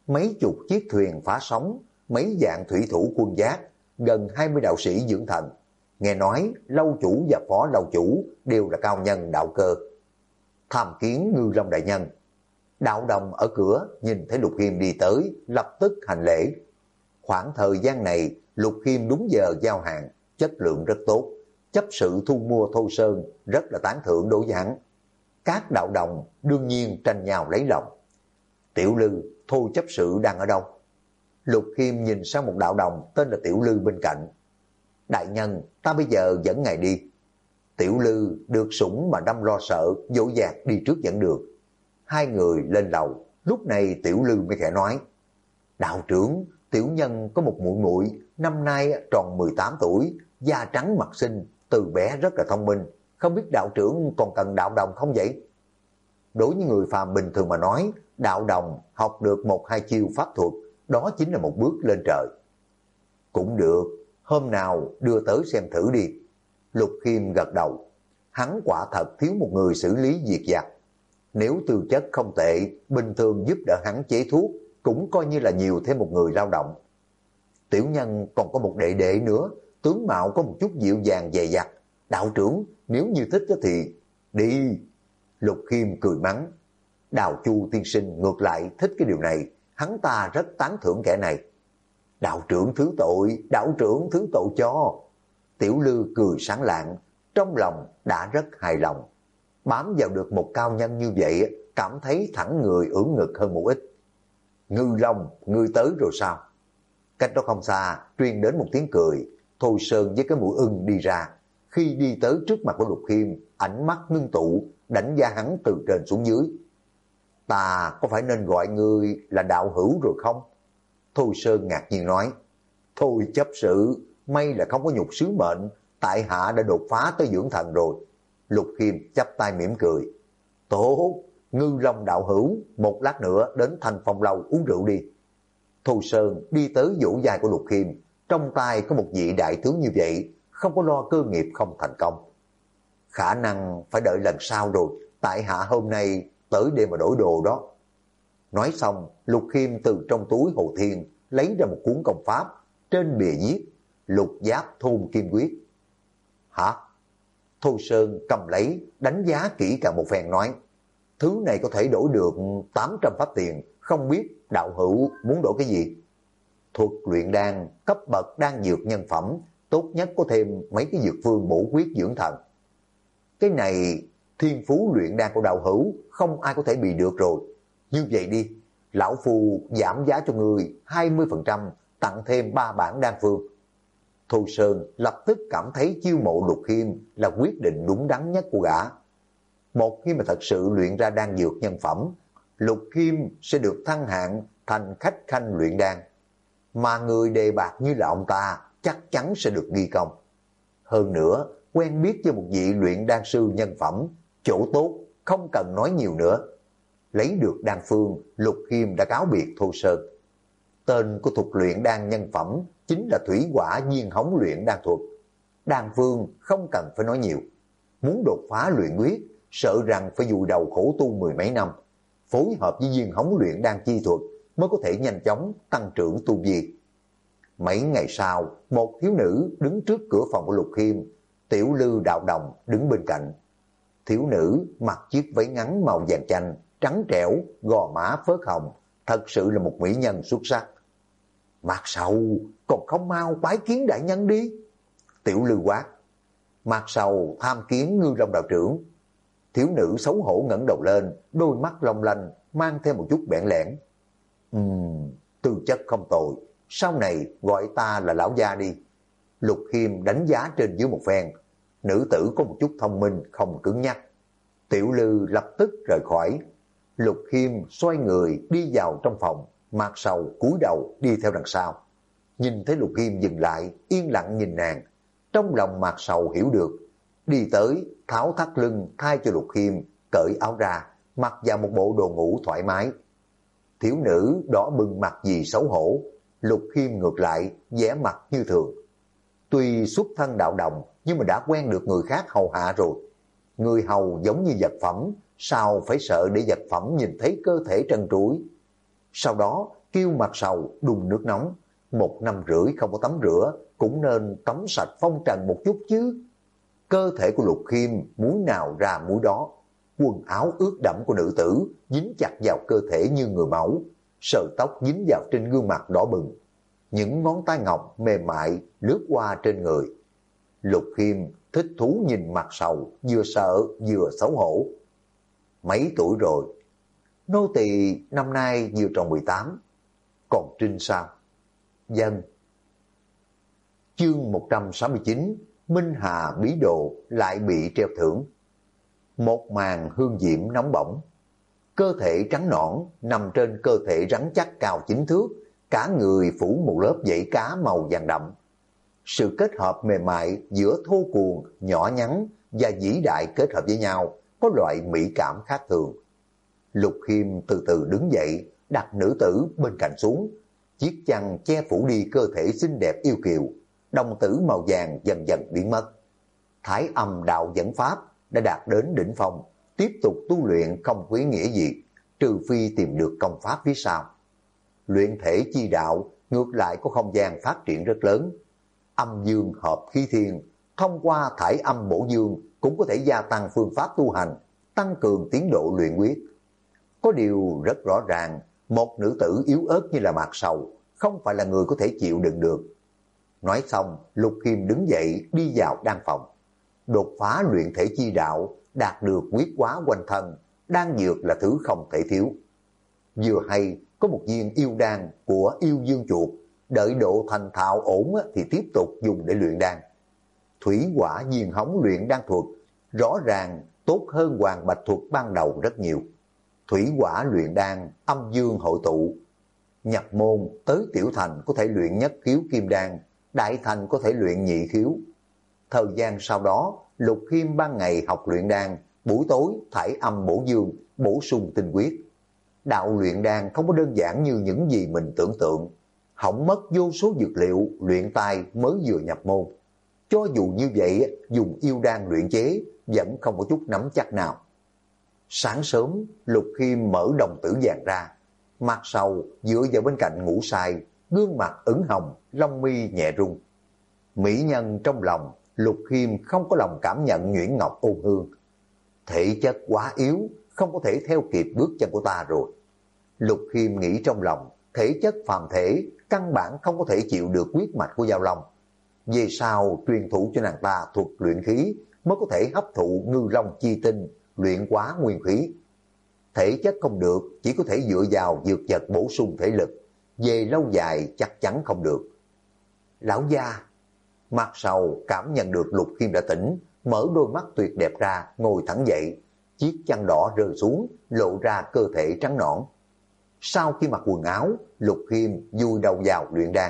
mấy chục chiếc thuyền phá sóng, mấy vạn thủy thủ quân giác, gần 20 đạo sĩ dưỡng thần. Nghe nói lâu chủ và phó lâu chủ đều là cao nhân đạo cơ. Tham kiến Ngư Long đại nhân. Đạo Đồng ở cửa nhìn thấy Lục Khiêm đi tới, lập tức hành lễ. Khoảng thời gian này, Lục Khiêm đúng giờ giao hàng, chất lượng rất tốt. Chấp sự thu mua Thôi Sơn rất là tán thưởng đối với hắn. Các đạo đồng đương nhiên tranh nhau lấy lòng. Tiểu Lư, Thôi chấp sự đang ở đâu? Lục Khiêm nhìn sang một đạo đồng tên là Tiểu Lư bên cạnh. Đại nhân, ta bây giờ dẫn ngài đi. Tiểu Lư được sủng mà đâm lo sợ, dỗ dạc đi trước dẫn đường. Hai người lên lầu, lúc này Tiểu Lư mới khẽ nói. Đạo trưởng, tiểu nhân có một muội muội, năm nay tròn 18 tuổi, da trắng mặt xinh, từ bé rất là thông minh. Không biết đạo trưởng còn cần đạo đồng không vậy? Đối với người phàm bình thường mà nói, đạo đồng học được 1-2 chiêu pháp thuật, đó chính là một bước lên trời. Cũng được, hôm nào đưa tới xem thử đi. Lục Khiêm gật đầu. Hắn quả thật thiếu một người xử lý việc vặt. Nếu tư chất không tệ, bình thường giúp đỡ hắn chế thuốc, cũng coi như là nhiều thêm một người lao động. Tiểu nhân còn có một đệ đệ nữa, tướng mạo có một chút dịu dàng dè dặt. Đạo trưởng, nếu như thích thì đi. Lục Khiêm cười mắng. Đào Chu tiên sinh ngược lại thích cái điều này, hắn ta rất tán thưởng kẻ này. Đạo trưởng thứ tội, đạo trưởng thứ tội cho. Tiểu Lư cười sáng lạng, trong lòng đã rất hài lòng. Bám vào được một cao nhân như vậy, cảm thấy thẳng người ưỡn ngực hơn một ít. Ngư Long, ngươi tới rồi sao? Cách đó không xa, truyền đến một tiếng cười. Thôi Sơn với cái mũi ưng đi ra. Khi đi tới trước mặt của Lục Khiêm, ánh mắt ngưng tụ, đánh giá hắn từ trên xuống dưới. Ta có phải nên gọi ngươi là đạo hữu rồi không? Thôi Sơn ngạc nhiên nói. Thôi chấp sự, may là không có nhục sứ mệnh, tại hạ đã đột phá tới dưỡng thần rồi. Lục Khiêm chắp tay mỉm cười. Tốt, Ngư Long đạo hữu, một lát nữa đến Thành Phong Lâu uống rượu đi. Thôi Sơn đi tới vỗ vai của Lục Khiêm, trong tay có một vị đại tướng như vậy, không có lo cơ nghiệp không thành công. Khả năng phải đợi lần sau rồi, tại hạ hôm nay tới để mà đổi đồ đó. Nói xong, Lục Khiêm từ trong túi Hồ Thiên lấy ra một cuốn công pháp, trên bìa viết Lục Giáp Thôn Kim Quyết. Hả? Thôi Sơn cầm lấy, đánh giá kỹ càng một phen nói, thứ này có thể đổi được 800 pháp tiền, không biết đạo hữu muốn đổi cái gì? Thuật luyện đan, cấp bậc đan dược nhân phẩm, tốt nhất có thêm mấy cái dược phương bổ huyết dưỡng thần. Cái này thiên phú luyện đan của đạo hữu, không ai có thể bị được rồi. Như vậy đi, lão phu giảm giá cho người 20%, tặng thêm 3 bản đan phương. Thôi Sơn lập tức cảm thấy chiêu mộ Lục Khiêm là quyết định đúng đắn nhất của gã. Một khi mà thật sự luyện ra đan dược nhân phẩm, Lục Khiêm sẽ được thăng hạng thành khách khanh luyện đan. Mà người đề bạc như là ông ta chắc chắn sẽ được ghi công. Hơn nữa, quen biết với một vị luyện đan sư nhân phẩm, chỗ tốt, không cần nói nhiều nữa. Lấy được đan phương, Lục Khiêm đã cáo biệt Thôi Sơn. Tên của thuật luyện đan nhân phẩm chính là thủy hỏa nhiên hống luyện đan thuật. Đan phương không cần phải nói nhiều. Muốn đột phá luyện quyết, sợ rằng phải vùi đầu khổ tu 10 mấy năm. Phối hợp với viên hống luyện đan chi thuật mới có thể nhanh chóng tăng trưởng tu vi. Mấy ngày sau, một thiếu nữ đứng trước cửa phòng của Lục Khiêm, Tiểu Lư đạo đồng đứng bên cạnh. Thiếu nữ mặc chiếc váy ngắn màu vàng chanh, trắng trẻo, gò má phớt hồng, thật sự là một mỹ nhân xuất sắc. Mạc Sầu, còn không mau bái kiến đại nhân đi. Tiểu Lư quát. Mạc Sầu tham kiến Ngư Long đạo trưởng. Thiếu nữ xấu hổ ngẩng đầu lên, đôi mắt long lanh, mang theo một chút bẽn lẽn. Tư chất không tồi, sau này gọi ta là lão gia đi. Lục Khiêm đánh giá trên dưới một phen. Nữ tử có một chút thông minh, không cứng nhắc. Tiểu Lư lập tức rời khỏi. Lục Khiêm xoay người đi vào trong phòng. Mạc Sầu cúi đầu đi theo đằng sau. Nhìn thấy Lục Khiêm dừng lại, yên lặng nhìn nàng. Trong lòng Mạc Sầu hiểu được. Đi tới, tháo thắt lưng thay cho Lục Khiêm, cởi áo ra, mặc vào một bộ đồ ngủ thoải mái. Thiếu nữ đỏ bừng mặt vì xấu hổ. Lục Khiêm ngược lại, vẻ mặt như thường. Tuy xuất thân đạo đồng, nhưng mà đã quen được người khác hầu hạ rồi. Người hầu giống như vật phẩm, sao phải sợ để vật phẩm nhìn thấy cơ thể trần trụi. Sau đó, kêu mặt sầu đun nước nóng. 1 năm rưỡi không có tắm rửa, cũng nên tắm sạch phong trần một chút chứ. Cơ thể của Lục Khiêm muối nào ra muối đó. Quần áo ướt đẫm của nữ tử dính chặt vào cơ thể như người mẫu, sợi tóc dính vào trên gương mặt đỏ bừng. Những ngón tay ngọc mềm mại lướt qua trên người. Lục Khiêm thích thú nhìn mặt sầu, vừa sợ vừa xấu hổ. Mấy tuổi rồi? Nô tỳ năm nay vừa tròn 18. Còn Trinh sao? Dân. Chương 169, Minh Hà bí đồ lại bị treo thưởng. Một màn hương diễm nóng bỏng. Cơ thể trắng nõn nằm trên cơ thể rắn chắc cao 9 thước, cả người phủ một lớp vảy cá màu vàng đậm. Sự kết hợp mềm mại giữa thô cuồng, nhỏ nhắn và vĩ đại kết hợp với nhau có loại mỹ cảm khác thường. Lục Khiêm từ từ đứng dậy, đặt nữ tử bên cạnh xuống. Chiếc chăn che phủ đi cơ thể xinh đẹp yêu kiều, đồng tử màu vàng dần dần biến mất. Thái âm đạo dẫn pháp đã đạt đến đỉnh phong, tiếp tục tu luyện không có ý nghĩa gì, trừ phi tìm được công pháp phía sau. Luyện thể chi đạo ngược lại có không gian phát triển rất lớn. Âm dương hợp khí thiên, thông qua thải âm bổ dương cũng có thể gia tăng phương pháp tu hành, tăng cường tiến độ luyện quyết. Có điều rất rõ ràng, một nữ tử yếu ớt như là Mạc Sầu không phải là người có thể chịu đựng được. Nói xong, Lục Khiêm đứng dậy đi vào đan phòng. Đột phá luyện thể chi đạo, đạt được quyết hóa quanh thân, đan dược là thứ không thể thiếu. Vừa hay có một viên yêu đan của yêu dương chuột, đợi độ thành thạo ổn thì tiếp tục dùng để luyện đan. Thủy hỏa diên hống luyện đan thuật rõ ràng tốt hơn Hoàng Bạch thuật ban đầu rất nhiều. Thủy hỏa luyện đan, âm dương hội tụ. Nhập môn tới tiểu thành có thể luyện nhất khiếu kim đan, đại thành có thể luyện nhị khiếu. Thời gian sau đó, Lục Khiêm ban ngày học luyện đan, buổi tối thải âm bổ dương, bổ sung tinh quyết. Đạo luyện đan không có đơn giản như những gì mình tưởng tượng. Hỏng mất vô số dược liệu, luyện tài mới vừa nhập môn. Cho dù như vậy, dùng yêu đan luyện chế vẫn không có chút nắm chắc nào. Sáng sớm, Lục Khiêm mở đồng tử vàng ra. Mặt sầu dựa vào bên cạnh ngủ sai, gương mặt ửng hồng, lông mi nhẹ rung. Mỹ nhân trong lòng, Lục Khiêm không có lòng cảm nhận nhuyễn ngọc ôn hương. Thể chất quá yếu, không có thể theo kịp bước chân của ta rồi. Lục Khiêm nghĩ trong lòng, thể chất phàm thể, căn bản không có thể chịu được huyết mạch của Giao Long. Về sau truyền thụ cho nàng ta thuật luyện khí, mới có thể hấp thụ ngư long chi tinh, luyện hóa nguyên khí. Thể chất không được, chỉ có thể dựa vào dược vật bổ sung thể lực, về lâu dài chắc chắn không được. Lão gia, Mặt Sầu cảm nhận được Lục Khiêm đã tỉnh, mở đôi mắt tuyệt đẹp ra, ngồi thẳng dậy, chiếc chăn đỏ rơi xuống, lộ ra cơ thể trắng nõn. Sau khi mặc quần áo, Lục Khiêm vùi đầu vào luyện đan.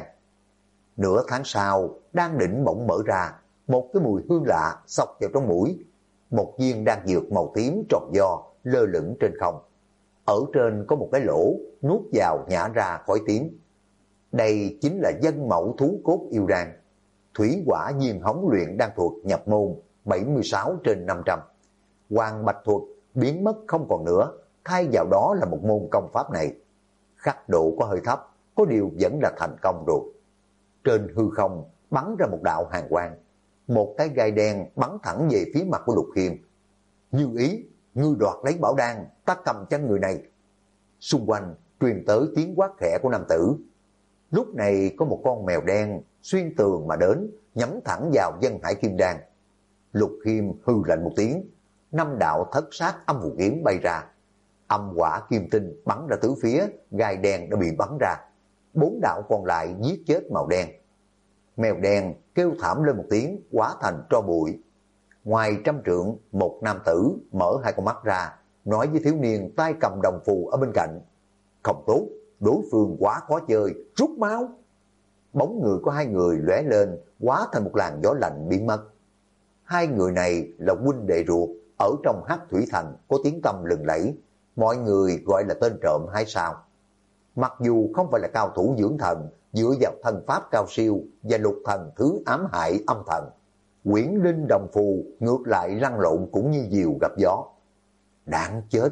Nửa tháng sau, đan đỉnh bỗng mở ra, một cái mùi hương lạ xộc vào trong mũi. Một viên đan dược màu tím tròn vo lơ lửng trên không. Ở trên có một cái lỗ, nuốt vào nhả ra khói tím. Đây chính là dân mẫu thú cốt yêu đan. Thủy hỏa diên hống luyện đan thuật nhập môn 76 trên 500. Hoàng Bạch thuật biến mất không còn nữa, thay vào đó là một môn công pháp này. Khắc độ có hơi thấp, có điều vẫn là thành công rồi. Trên hư không bắn ra một đạo hàn quang. Một cái gai đen bắn thẳng về phía mặt của Lục Khiêm. Như ý, ngươi đoạt lấy bảo đan, ta cầm chân người này. Xung quanh truyền tới tiếng quát khẽ của nam tử. Lúc này có một con mèo đen xuyên tường mà đến, nhắm thẳng vào Dân Hải Kim Đan. Lục Khiêm hư lạnh một tiếng, 5 đạo thất sát âm phù kiếm bay ra. Âm hỏa kim tinh bắn ra tứ phía, gai đen đã bị bắn ra. 4 đạo còn lại giết chết màu đen. Mèo đen kêu thảm lên một tiếng, hóa thành tro bụi. Ngoài trăm trượng, một nam tử mở hai con mắt ra, nói với thiếu niên tay cầm đồng phù ở bên cạnh. Không tốt, đối phương quá khó chơi, rút máu. Bóng người của hai người lóe lên, hóa thành một làn gió lạnh biến mất. Hai người này là huynh đệ ruột, ở trong Hắc Thủy Thành có tiếng tăm lừng lẫy, mọi người gọi là tên trộm hai sao. Mặc dù không phải là cao thủ dưỡng thần, dựa vào thần pháp cao siêu và lục thần thứ ám hại âm thần, quyển linh đồng phù ngược lại lăn lộn cũng như diều gặp gió. Đáng chết,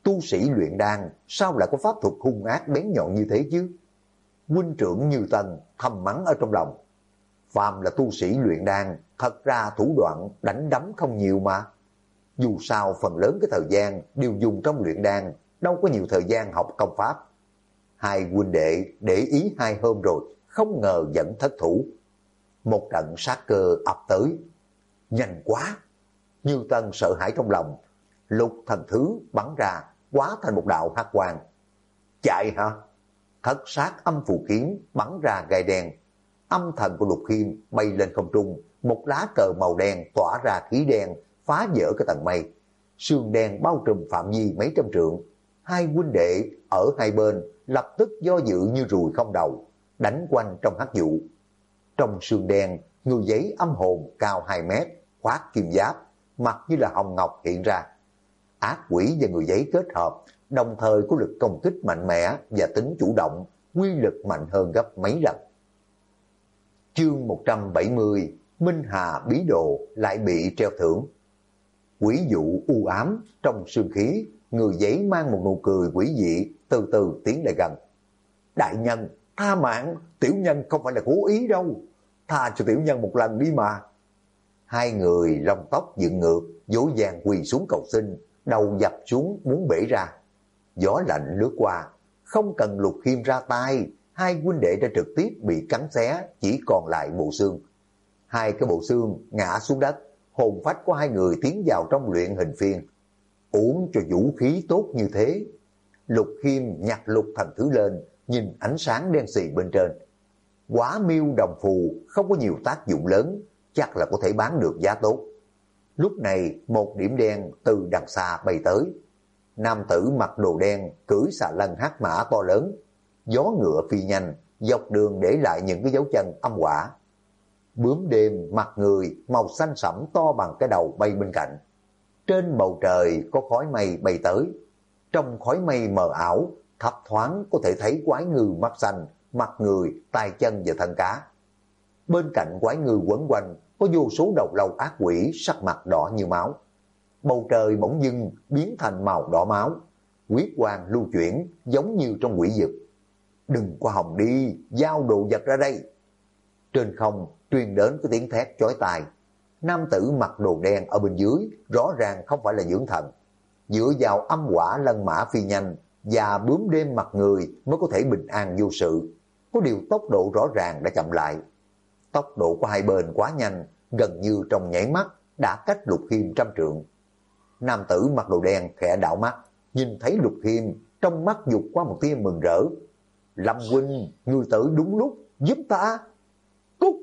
Tu sĩ luyện đan sao lại có pháp thuật hung ác bén nhọn như thế chứ? Huynh trưởng Như Tân thầm mắng ở trong lòng. Phàm là tu sĩ luyện đan, thật ra thủ đoạn đánh đấm không nhiều mà. Dù sao phần lớn cái thời gian đều dùng trong luyện đan, đâu có nhiều thời gian học công pháp. Hai huynh đệ để ý 2 hôm rồi, không ngờ vẫn thất thủ. Một trận sát cơ ập tới. Nhanh quá! Như Tân sợ hãi trong lòng. Lục thần thứ bắn ra, hóa thành một đạo hắc quang. Chạy hả? Thất sát âm phù kiếm bắn ra gai đen. Âm thần của Lục Khiêm bay lên không trung, một lá cờ màu đen tỏa ra khí đen, phá vỡ cái tầng mây. Sương đen bao trùm phạm vi mấy trăm trượng. Hai huynh đệ ở hai bên lập tức do dự như ruồi không đầu, đánh quanh trong hắc vụ. Trong sương đen, người giấy âm hồn cao 2 mét, khoác kim giáp, mặt như là hồng ngọc hiện ra. Ác quỷ và người giấy kết hợp, đồng thời có lực công kích mạnh mẽ và tính chủ động, quy lực mạnh hơn gấp mấy lần. Chương 170, Minh Hà bí đồ lại bị treo thưởng. Quỷ dụ u ám, trong sương khí, người giấy mang một nụ cười quỷ dị, từ từ tiến lại gần. Đại nhân, tha mạng, tiểu nhân không phải là cố ý đâu, tha cho tiểu nhân một lần đi mà. Hai người lông tóc dựng ngược, dỗ dàng quỳ xuống cầu xin, đầu dập xuống muốn bể ra. Gió lạnh lướt qua, không cần Lục Khiêm ra tay, hai huynh đệ đã trực tiếp bị cắn xé, chỉ còn lại bộ xương. Hai cái bộ xương ngã xuống đất, hồn phách của hai người tiến vào trong luyện hình phiên. Uống cho vũ khí tốt như thế. Lục Khiêm nhặt lục thần thứ lên, nhìn ánh sáng đen xì bên trên. Quả miêu đồng phù không có nhiều tác dụng lớn, chắc là có thể bán được giá tốt. Lúc này một điểm đen từ đằng xa bay tới. Nam tử mặc đồ đen cưỡi xà lân hắc mã to lớn, gió ngựa phi nhanh, dọc đường để lại những cái dấu chân âm quả. Bướm đêm mặt người màu xanh sẫm to bằng cái đầu bay bên cạnh. Trên bầu trời có khói mây bay tới. Trong khói mây mờ ảo, thấp thoáng có thể thấy quái ngư mắt xanh, mặt người, tay chân và thân cá. Bên cạnh quái ngư quấn quanh có vô số đầu lâu ác quỷ sắc mặt đỏ như máu. Bầu trời bỗng dưng biến thành màu đỏ máu, huyết quang lưu chuyển giống như trong quỷ vực. Đừng qua hồng đi, giao đồ vật ra đây. Trên không truyền đến cái tiếng thét chói tai. Nam tử mặc đồ đen ở bên dưới rõ ràng không phải là dưỡng thần. Dựa vào âm quả lân mã phi nhanh và bướm đêm mặt người mới có thể bình an vô sự. Có điều tốc độ rõ ràng đã chậm lại. Tốc độ của hai bên quá nhanh, gần như trong nháy mắt đã cách Lục Khiêm 100 trượng. Nam tử mặc đồ đen khẽ đảo mắt, nhìn thấy Lục Khiêm, trong mắt dục qua một tia mừng rỡ. Lâm huynh, ngươi tới đúng lúc, giúp ta. Cút!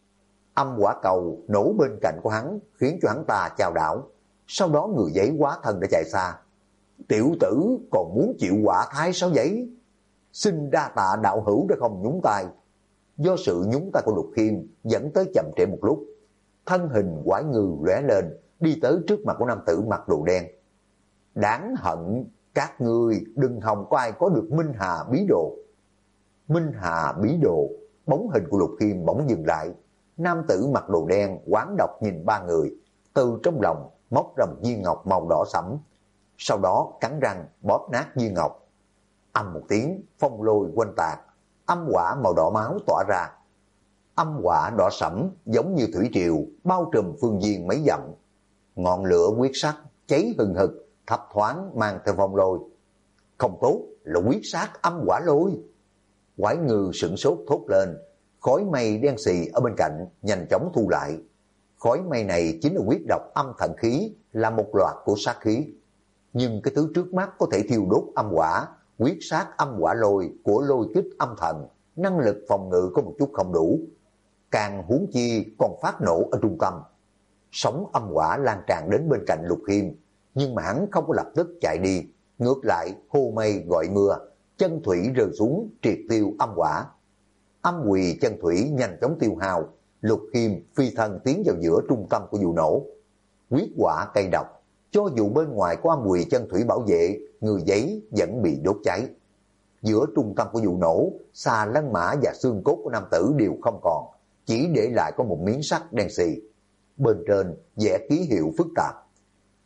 Âm quả cầu nổ bên cạnh của hắn, khiến cho hắn ta chao đảo. Sau đó người giấy hóa thân đã chạy xa. Tiểu tử còn muốn chịu quả thái sao vậy? Xin đa tạ đạo hữu đã không nhúng tay. Do sự nhúng tay của Lục Khiêm dẫn tới chậm trễ một lúc. Thân hình quái ngư lóe lên, đi tới trước mặt của nam tử mặc đồ đen. Đáng hận, các ngươi đừng hòng có ai có được Minh Hà bí đồ. Minh Hà bí đồ, bóng hình của Lục Khiêm bỗng dừng lại. Nam tử mặc đồ đen oán độc nhìn ba người, từ trong lòng móc ra một viên ngọc màu đỏ sẫm. Sau đó cắn răng bóp nát viên ngọc. Âm một tiếng, phong lôi quanh tạc, âm quả màu đỏ máu tỏa ra. Âm quả đỏ sẫm giống như thủy triều bao trùm phương viên mấy dặm. Ngọn lửa huyết sắc cháy hừng hực, thấp thoáng mang theo phong lôi. Không tốt, là huyết sát âm quả lôi. Quái ngư sửng sốt thốt lên, khói mây đen xì ở bên cạnh nhanh chóng thu lại. Khói mây này chính là huyết độc âm thần khí, là một loạt của sát khí. Nhưng cái thứ trước mắt có thể thiêu đốt âm quả, huyết sát âm quả lôi của lôi kích âm thần, năng lực phòng ngự có một chút không đủ. Càng huống chi còn phát nổ ở trung tâm. Sóng âm quả lan tràn đến bên cạnh Lục Khiêm, nhưng mà hắn không có lập tức chạy đi, ngược lại hô mây gọi mưa, chân thủy rơi xuống triệt tiêu âm quả. Âm quỳ chân thủy nhanh chóng tiêu hao, Lục Khiêm phi thân tiến vào giữa trung tâm của vụ nổ. Huyết quả cây độc, cho dù bên ngoài có âm quỳ chân thủy bảo vệ, người giấy vẫn bị đốt cháy. Giữa trung tâm của vụ nổ, xà lân mã và xương cốt của nam tử đều không còn, chỉ để lại có một miếng sắt đen xì. Bên trên vẽ ký hiệu phức tạp.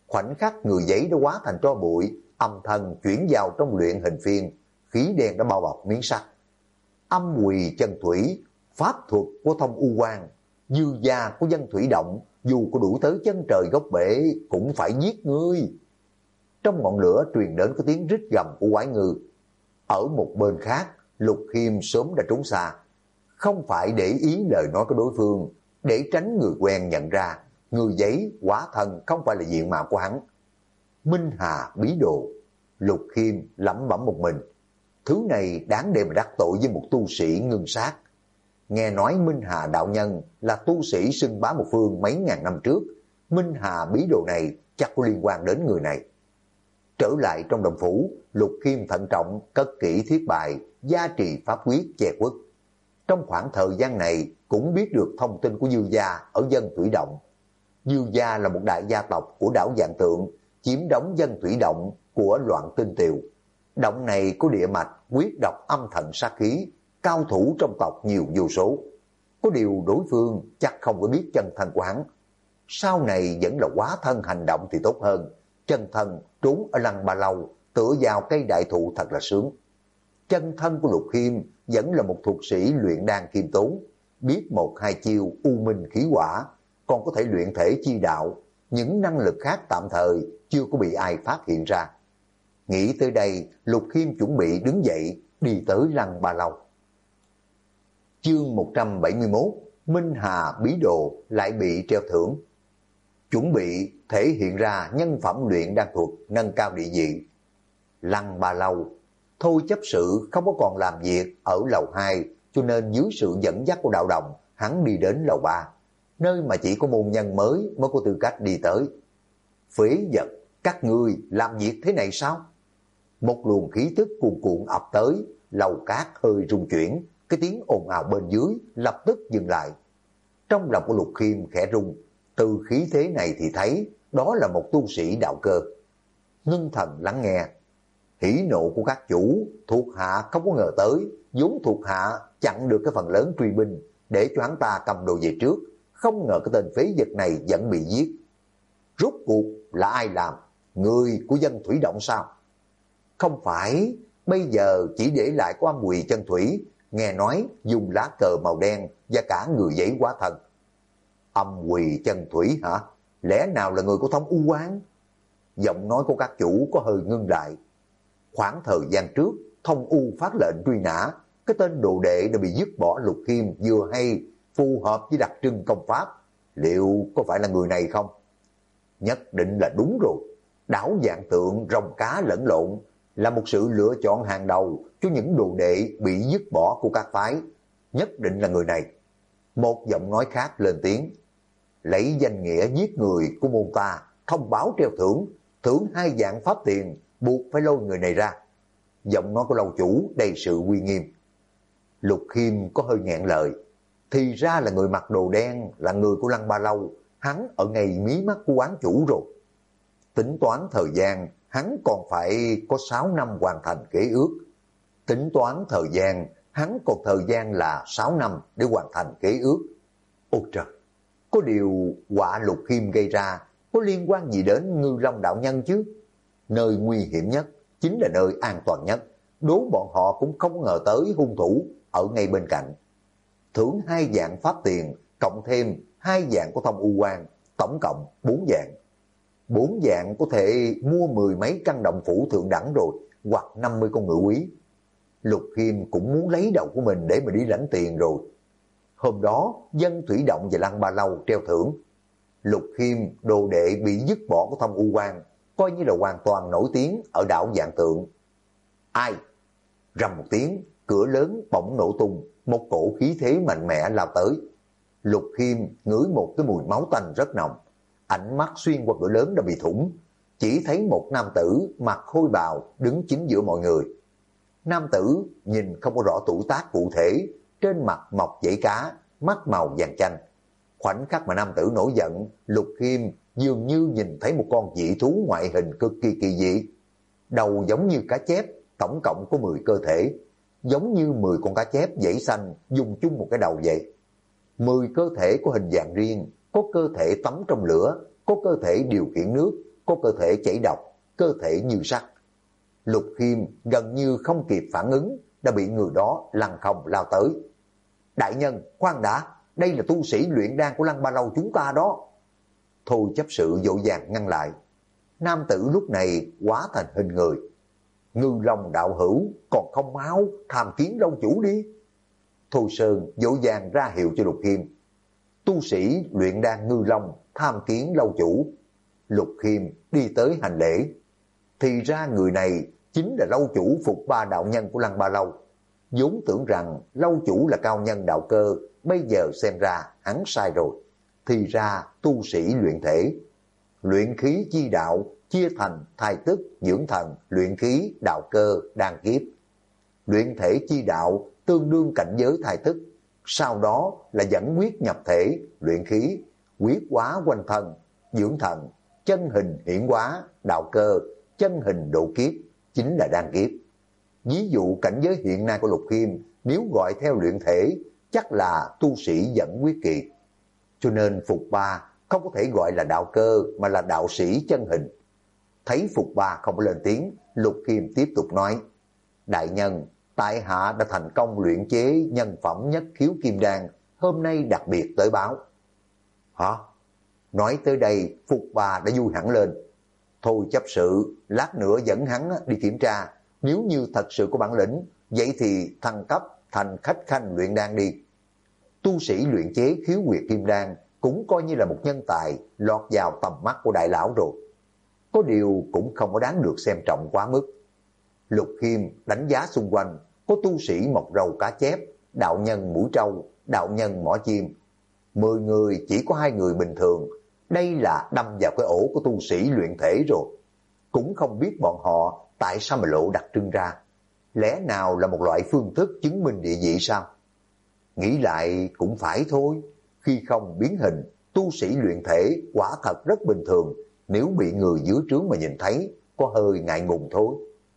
Khoảnh khắc người giấy đã hóa thành tro bụi, âm thần chuyển vào trong luyện hình phiên, khí đen đã bao bọc miếng sắt. Âm quỳ chân thủy, pháp thuật của Thông U Quan, dư gia của Dân Thủy Động, dù có đuổi tới chân trời góc bể cũng phải giết ngươi. Trong ngọn lửa truyền đến có tiếng rít gầm của quái ngư. Ở một bên khác, Lục Khiêm sớm đã trốn xa, không phải để ý lời nói của đối phương, để tránh người quen nhận ra người giấy quả thần không phải là diện mạo của hắn. Minh Hà bí đồ, Lục Khiêm lẩm bẩm một mình. Thứ này đáng để mà đắc tội với một tu sĩ ngưng sát. Nghe nói Minh Hà đạo nhân là tu sĩ xưng bá một phương mấy ngàn năm trước. Minh Hà bí đồ này chắc có liên quan đến người này. Trở lại trong đồng phủ, Lục Khiêm thận trọng cất kỹ thiết bài, gia trì pháp quyết che khuất. Trong khoảng thời gian này cũng biết được thông tin của Dư gia ở Dân Thủy Động. Dư gia là một đại gia tộc của đảo Vạn Tượng, chiếm đóng Dân Thủy Động của Loạn Tinh Tiều. Động này có địa mạch, quyết độc âm thần sát khí, cao thủ trong tộc nhiều vô số. Có điều đối phương chắc không có biết chân thân của hắn. Sau này vẫn là hóa thân hành động thì tốt hơn. Chân thân trốn ở Lăng Ba Lâu, tựa vào cây đại thụ thật là sướng. Chân thân của Lục Khiêm vẫn là một thuật sĩ luyện đan khiêm tốn, biết một hai chiêu u minh khí hỏa, còn có thể luyện thể chi đạo. Những năng lực khác tạm thời chưa có bị ai phát hiện ra. Nghĩ tới đây, Lục Khiêm chuẩn bị đứng dậy đi tới Lăng Ba Lâu. Chương 171, Minh Hà bí đồ lại bị treo thưởng. Chuẩn bị thể hiện ra nhân phẩm luyện đan thuật, nâng cao địa vị. Lăng Ba Lâu, Thôi chấp sự không có còn làm việc ở lầu 2, cho nên dưới sự dẫn dắt của đạo đồng, hắn đi đến lầu 3, nơi mà chỉ có môn nhân mới có tư cách đi tới. Phế vật, các ngươi làm việc thế này sao? Một luồng khí tức cuồn cuộn ập tới, lầu cát hơi rung chuyển, cái tiếng ồn ào bên dưới lập tức dừng lại. Trong lòng của Lục Khiêm khẽ rung, từ khí thế này thì thấy đó là một tu sĩ đạo cơ. Ngưng thần lắng nghe, hỉ nộ của các chủ, thuộc hạ không có ngờ tới, vốn thuộc hạ chặn được cái phần lớn truy binh, để cho hắn ta cầm đồ về trước, không ngờ cái tên phế vật này vẫn bị giết. Rốt cuộc là ai làm? Người của Dân Thủy Động sao? Không phải, bây giờ chỉ để lại có âm quỳ chân thủy, nghe nói dùng lá cờ màu đen và cả người giấy hóa thân. Âm quỳ chân thủy hả? Lẽ nào là người của Thông U Quan? Giọng nói của các chủ có hơi ngưng lại. Khoảng thời gian trước, Thông U phát lệnh truy nã, cái tên đồ đệ đã bị dứt bỏ. Lục Khiêm vừa hay phù hợp với đặc trưng công pháp, liệu có phải là người này không? Nhất định là đúng rồi. Đảo Vạn Tượng rồng cá lẫn lộn là một sự lựa chọn hàng đầu cho những đồ đệ bị dứt bỏ của các phái. Nhất định là người này. Một giọng nói khác lên tiếng. Lấy danh nghĩa giết người của môn ta, thông báo treo thưởng, thưởng 2 vạn pháp tiền, buộc phải lôi người này ra. Giọng nói của lâu chủ đầy sự uy nghiêm. Lục Khiêm có hơi nghẹn lời. Thì ra là người mặc đồ đen, là người của Lăng Ba Lâu. Hắn ở ngay mí mắt của quán chủ rồi. Tính toán thời gian, hắn còn phải có 6 năm hoàn thành kế ước. Tính toán thời gian, hắn còn thời gian là 6 năm để hoàn thành kế ước. Ôi trời, có điều họa Lục Khiêm gây ra có liên quan gì đến Ngư Long đạo nhân chứ? Nơi nguy hiểm nhất chính là nơi an toàn nhất. Đố bọn họ cũng không ngờ tới hung thủ ở ngay bên cạnh. Thưởng 2 vạn pháp tiền, cộng thêm 2 vạn của Thông U Quan, tổng cộng 4 vạn. 4 vạn có thể mua 10 mấy căn động phủ thượng đẳng rồi, hoặc 50 con ngựa quý. Lục Khiêm cũng muốn lấy đầu của mình để mà đi lãnh tiền rồi. Hôm đó, Dân Thủy Động và Lăng Ba Lâu treo thưởng. Lục Khiêm, đồ đệ bị dứt bỏ của Thông U Quan, coi như là hoàn toàn nổi tiếng ở đảo Vạn Tượng. Ai? Rầm một tiếng, cửa lớn bỗng nổ tung, một cổ khí thế mạnh mẽ lao tới. Lục Khiêm ngửi một cái mùi máu tanh rất nồng. Ánh mắt xuyên qua cửa lớn đã bị thủng, chỉ thấy một nam tử mặc khôi bào đứng chính giữa mọi người. Nam tử nhìn không có rõ tuổi tác cụ thể, trên mặt mọc dãy cá, mắt màu vàng chanh. Khoảnh khắc mà nam tử nổi giận, Lục Khiêm dường như nhìn thấy một con dị thú ngoại hình cực kỳ kỳ dị. Đầu giống như cá chép, tổng cộng có 10 cơ thể, giống như 10 con cá chép dãy xanh dùng chung một cái đầu vậy. 10 cơ thể có hình dạng riêng, có cơ thể tắm trong lửa, có cơ thể điều khiển nước, có cơ thể chảy độc, cơ thể như sắt. Lục Khiêm gần như không kịp phản ứng, đã bị người đó lăng không lao tới. Đại nhân, khoan đã, đây là tu sĩ luyện đan của Lăng Ba Lâu chúng ta đó. Thôi chấp sự vội vàng ngăn lại. Nam tử lúc này hóa thành hình người. Ngư Long đạo hữu, còn không máu, tham kiến lâu chủ đi. Thôi Sơn vội vàng ra hiệu cho Lục Khiêm. Tu sĩ luyện đan Ngư Long, tham kiến lâu chủ. Lục Khiêm đi tới hành lễ. Thì ra người này chính là lâu chủ Phục Ba đạo nhân của Lăng Ba Lâu. Vốn tưởng rằng lâu chủ là cao nhân đạo cơ, bây giờ xem ra hắn sai rồi. Thì ra tu sĩ luyện thể. Luyện khí chi đạo chia thành thai tức, dưỡng thần, luyện khí, đạo cơ, đan kiếp. Luyện thể chi đạo tương đương cảnh giới thai tức, sau đó là dẫn quyết nhập thể, luyện khí, quyết hóa quanh thân, dưỡng thần, chân hình hiển hóa, đạo cơ, chân hình độ kiếp, chính là đan kiếp. Ví dụ cảnh giới hiện nay của Lục Khiêm, nếu gọi theo luyện thể, chắc là tu sĩ dẫn quyết kỳ. Cho nên Phục Ba không có thể gọi là đạo cơ, mà là đạo sĩ chân hình. Thấy Phục Ba không có lên tiếng, Lục Khiêm tiếp tục nói, đại nhân, tại hạ đã thành công luyện chế nhân phẩm nhất khiếu kim đan, hôm nay đặc biệt tới báo. Hả? Nói tới đây, Phục Ba đã vui hẳn lên. Thôi chấp sự, lát nữa dẫn hắn đi kiểm tra, nếu như thật sự có bản lĩnh, vậy thì thăng cấp thành khách khanh luyện đan đi. Tu sĩ luyện chế khiếu huyệt kim đan cũng coi như là một nhân tài lọt vào tầm mắt của đại lão rồi. Có điều cũng không có đáng được xem trọng quá mức. Lục Khiêm đánh giá xung quanh, có tu sĩ mọc râu cá chép, đạo nhân mũi trâu, đạo nhân mỏ chim. 10 người chỉ có 2 người bình thường, đây là đâm vào cái ổ của tu sĩ luyện thể rồi. Cũng không biết bọn họ tại sao mà lộ đặc trưng ra. Lẽ nào là một loại phương thức chứng minh địa vị sao? Nghĩ lại cũng phải thôi, khi không biến hình, tu sĩ luyện thể quả thật rất bình thường, nếu bị người dưới trướng mà nhìn thấy, có hơi ngại ngùng thôi.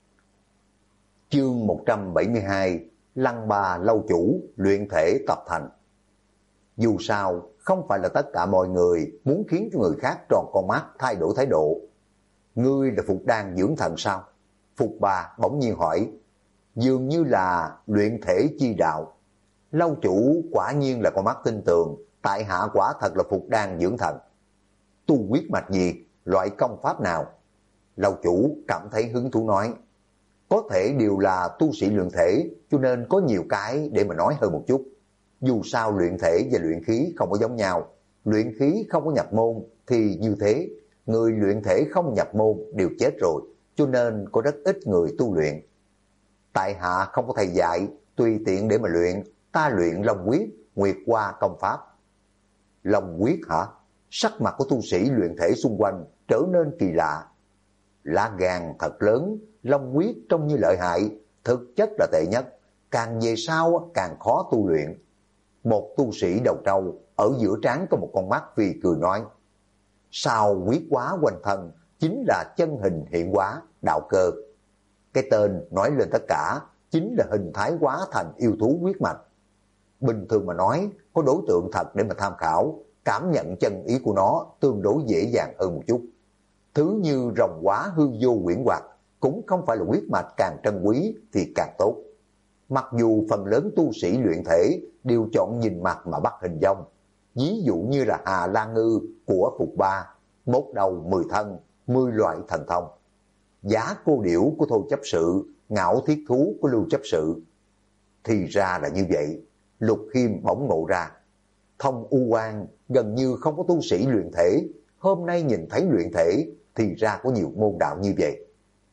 Chương 172, Lăng Ba lâu chủ luyện thể tập thành. Dù sao, không phải là tất cả mọi người muốn khiến cho người khác tròn con mắt thay đổi thái độ. Ngươi là Phục Đan dưỡng thần sao? Phục Ba bỗng nhiên hỏi. Dường như là luyện thể chi đạo. Lâu chủ quả nhiên là con mắt tin tưởng, tại hạ quả thật là Phục Đan dưỡng thần. Tu quyết mạch gì, loại công pháp nào? Lâu chủ cảm thấy hứng thú nói. Có thể đều là tu sĩ luyện thể, cho nên có nhiều cái để mà nói hơn một chút. Dù sao luyện thể và luyện khí không có giống nhau, luyện khí không có nhập môn thì như thế, người luyện thể không nhập môn đều chết rồi, cho nên có rất ít người tu luyện. Tại hạ không có thầy dạy, tùy tiện để mà luyện, ta luyện Long Quyết, Nguyệt Hoa công pháp. Long Quyết hả? Sắc mặt của tu sĩ luyện thể xung quanh trở nên kỳ lạ. Lá gan thật lớn, Long Quyết trông như lợi hại, thực chất là tệ nhất, càng về sau càng khó tu luyện. Một tu sĩ đầu trâu ở giữa trán có một con mắt vì cười nói. Sao quyết hóa quanh thân chính là chân hình hiện hóa, đạo cơ. Cái tên nói lên tất cả, chính là hình thái hóa thành yêu thú huyết mạch. Bình thường mà nói, có đối tượng thật để mà tham khảo, cảm nhận chân ý của nó tương đối dễ dàng hơn một chút. Thứ như rồng hóa hư vô quyển hoạt, cũng không phải là huyết mạch càng trân quý thì càng tốt. Mặc dù phần lớn tu sĩ luyện thể đều chọn nhìn mặt mà bắt hình dong, ví dụ như là Hà Lan Ngư của Phục Ba, 1 đầu 10 thân, 10 loại thần thông. Giá cô điểu của Thôi chấp sự, ngạo thiết thú của Lưu chấp sự. Thì ra là như vậy, Lục Khiêm bỗng ngộ ra. Thông U Quan gần như không có tu sĩ luyện thể, hôm nay nhìn thấy luyện thể thì ra có nhiều môn đạo như vậy.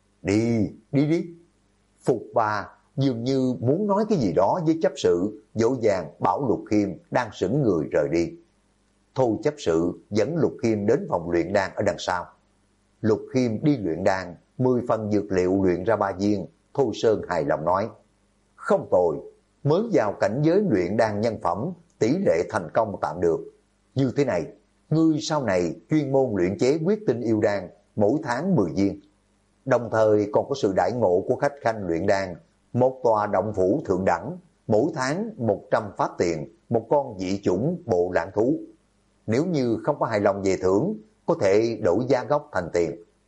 Đi. Phục Ba dường như muốn nói cái gì đó với chấp sự, dỗ dàng bảo Lục Khiêm đang sững người rời đi. Thôi chấp sự dẫn Lục Khiêm đến phòng luyện đan ở đằng sau. Lục Khiêm đi luyện đan, 10 phần dược liệu luyện ra 3 viên, Thôi Sơn hài lòng nói. Không tồi, mới vào cảnh giới luyện đan nhân phẩm, tỷ lệ thành công tạm được. Như thế này, ngươi sau này chuyên môn luyện chế quyết tinh yêu đan, mỗi tháng 10 viên. Đồng thời còn có sự đãi ngộ của khách khanh luyện đan, một tòa động phủ thượng đẳng, mỗi tháng 100 phát tiền, một con dị chủng bộ lãng thú. Nếu như không có hài lòng về thưởng, có thể đổi giá gốc thành tiền,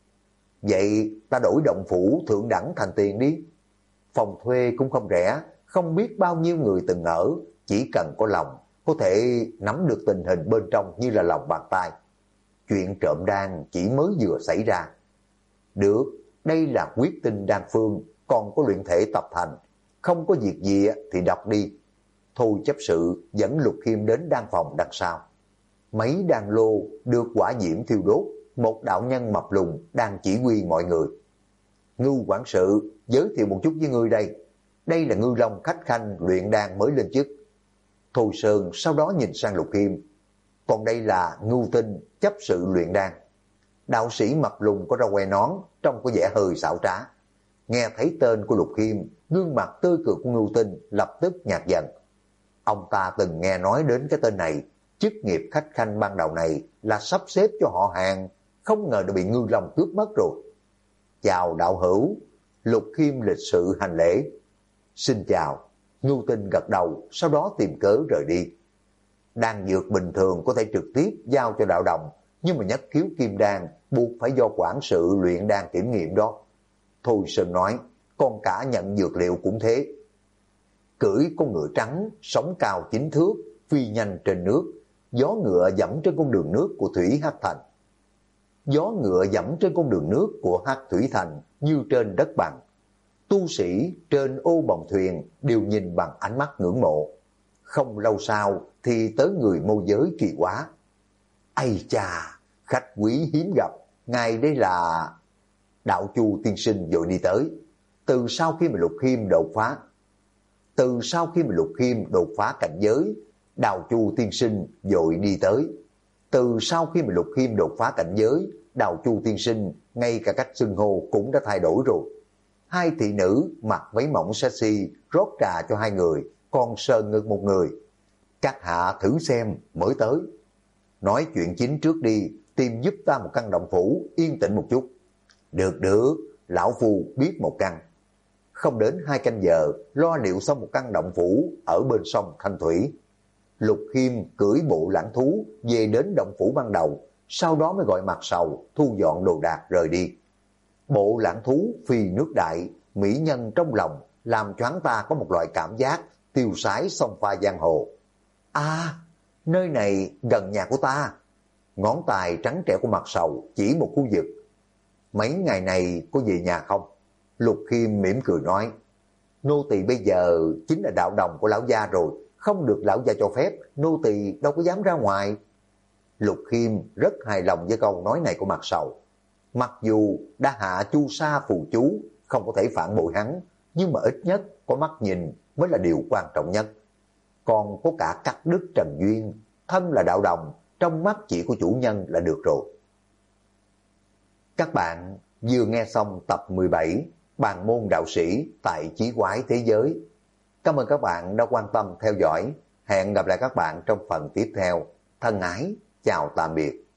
Vậy ta đổi động phủ thượng đẳng thành tiền đi. Phòng thuê cũng không rẻ, không biết bao nhiêu người từng ở, chỉ cần có lòng, có thể nắm được tình hình bên trong như là lòng bàn tay. Chuyện trộm đan chỉ mới vừa xảy ra. Được, đây là quyết tinh đan phương, còn có luyện thể tập thành. Không có việc gì thì đọc đi. Thôi chấp sự dẫn Lục Khiêm đến đan phòng đằng sau. Mấy đan lô được quả diễm thiêu đốt, một đạo nhân mập lùn đang chỉ huy mọi người. Ngưu quản sự, giới thiệu một chút với ngươi đây. Đây là Ngư Long khách khanh luyện đan mới lên chức. Thôi Sơn sau đó nhìn sang Lục Khiêm. Còn đây là Ngưu Tinh, chấp sự luyện đan. Đạo sĩ mập lùn có râu que nón, trông có vẻ hơi xảo trá. Nghe thấy tên của Lục Khiêm, gương mặt tươi cười của Ngưu Tinh lập tức nhạt dần. Ông ta từng nghe nói đến cái tên này, chức nghiệp khách khanh ban đầu này là sắp xếp cho họ hàng, không ngờ đã bị Ngư Long cướp mất rồi. Chào đạo hữu. Lục Khiêm lịch sự hành lễ. Xin chào. Ngưu Tinh gật đầu, sau đó tìm cớ rời đi. Đan dược bình thường có thể trực tiếp giao cho đạo đồng, nhưng mà nhất khiếu kim đan buộc phải do quản sự luyện đan kiểm nghiệm đó. Thôi Sơn nói, con cả nhận dược liệu cũng thế. Cưỡi con ngựa trắng, sống cao 9 thước, phi nhanh trên nước, gió ngựa dẫm trên con đường nước của Thủy Hắc Thành. Gió ngựa dẫm trên con đường nước của Hắc Thủy Thành như trên đất bằng. Tu sĩ trên ô bồng thuyền đều nhìn bằng ánh mắt ngưỡng mộ. Không lâu sau thì tới người môi giới kỳ quá. Ây chà, khách quý hiếm gặp, ngài đây là... Đạo Chu tiên sinh vội đi tới. Từ sau khi mà Lục Khiêm đột phá cảnh giới, Đạo Chu tiên sinh vội đi tới. Từ sau khi mà Lục Khiêm đột phá cảnh giới, Đạo Chu tiên sinh ngay cả cách xưng hô cũng đã thay đổi rồi. Hai thị nữ mặc váy mỏng sexy rót trà cho hai người, còn sờ ngực một người. Các hạ thử xem, mới tới. Nói chuyện chính trước đi, tìm giúp ta một căn động phủ, yên tĩnh một chút. Được, lão phu biết một căn. Không đến 2 canh giờ, lo liệu xong một căn động phủ ở bên sông Thanh Thủy. Lục Khiêm cưỡi bộ lãng thú về đến động phủ ban đầu, sau đó mới gọi Mặt Sầu thu dọn đồ đạc rời đi. Bộ lãng thú phi nước đại, mỹ nhân trong lòng, làm cho hắn ta có một loại cảm giác tiêu sái xông pha giang hồ. À, nơi này gần nhà của ta. Ngón tay trắng trẻo của Mặt Sầu chỉ một khu vực. Mấy ngày này có về nhà không? Lục Khiêm mỉm cười nói, nô tỳ bây giờ chính là đạo đồng của lão gia rồi, không được lão gia cho phép, nô tỳ đâu có dám ra ngoài. Lục Khiêm rất hài lòng với câu nói này của Mặt Sầu. Mặc dù đã hạ chu sa phù chú, không có thể phản bội hắn, nhưng mà ít nhất có mắt nhìn mới là điều quan trọng nhất. Còn có cả cắt đứt trần duyên, thân là đạo đồng, trong mắt chỉ của chủ nhân là được rồi. Các bạn vừa nghe xong tập 17 Bàn môn đạo sĩ tại Chí Quái Thế Giới. Cảm ơn các bạn đã quan tâm theo dõi. Hẹn gặp lại các bạn trong phần tiếp theo. Thân ái, chào tạm biệt.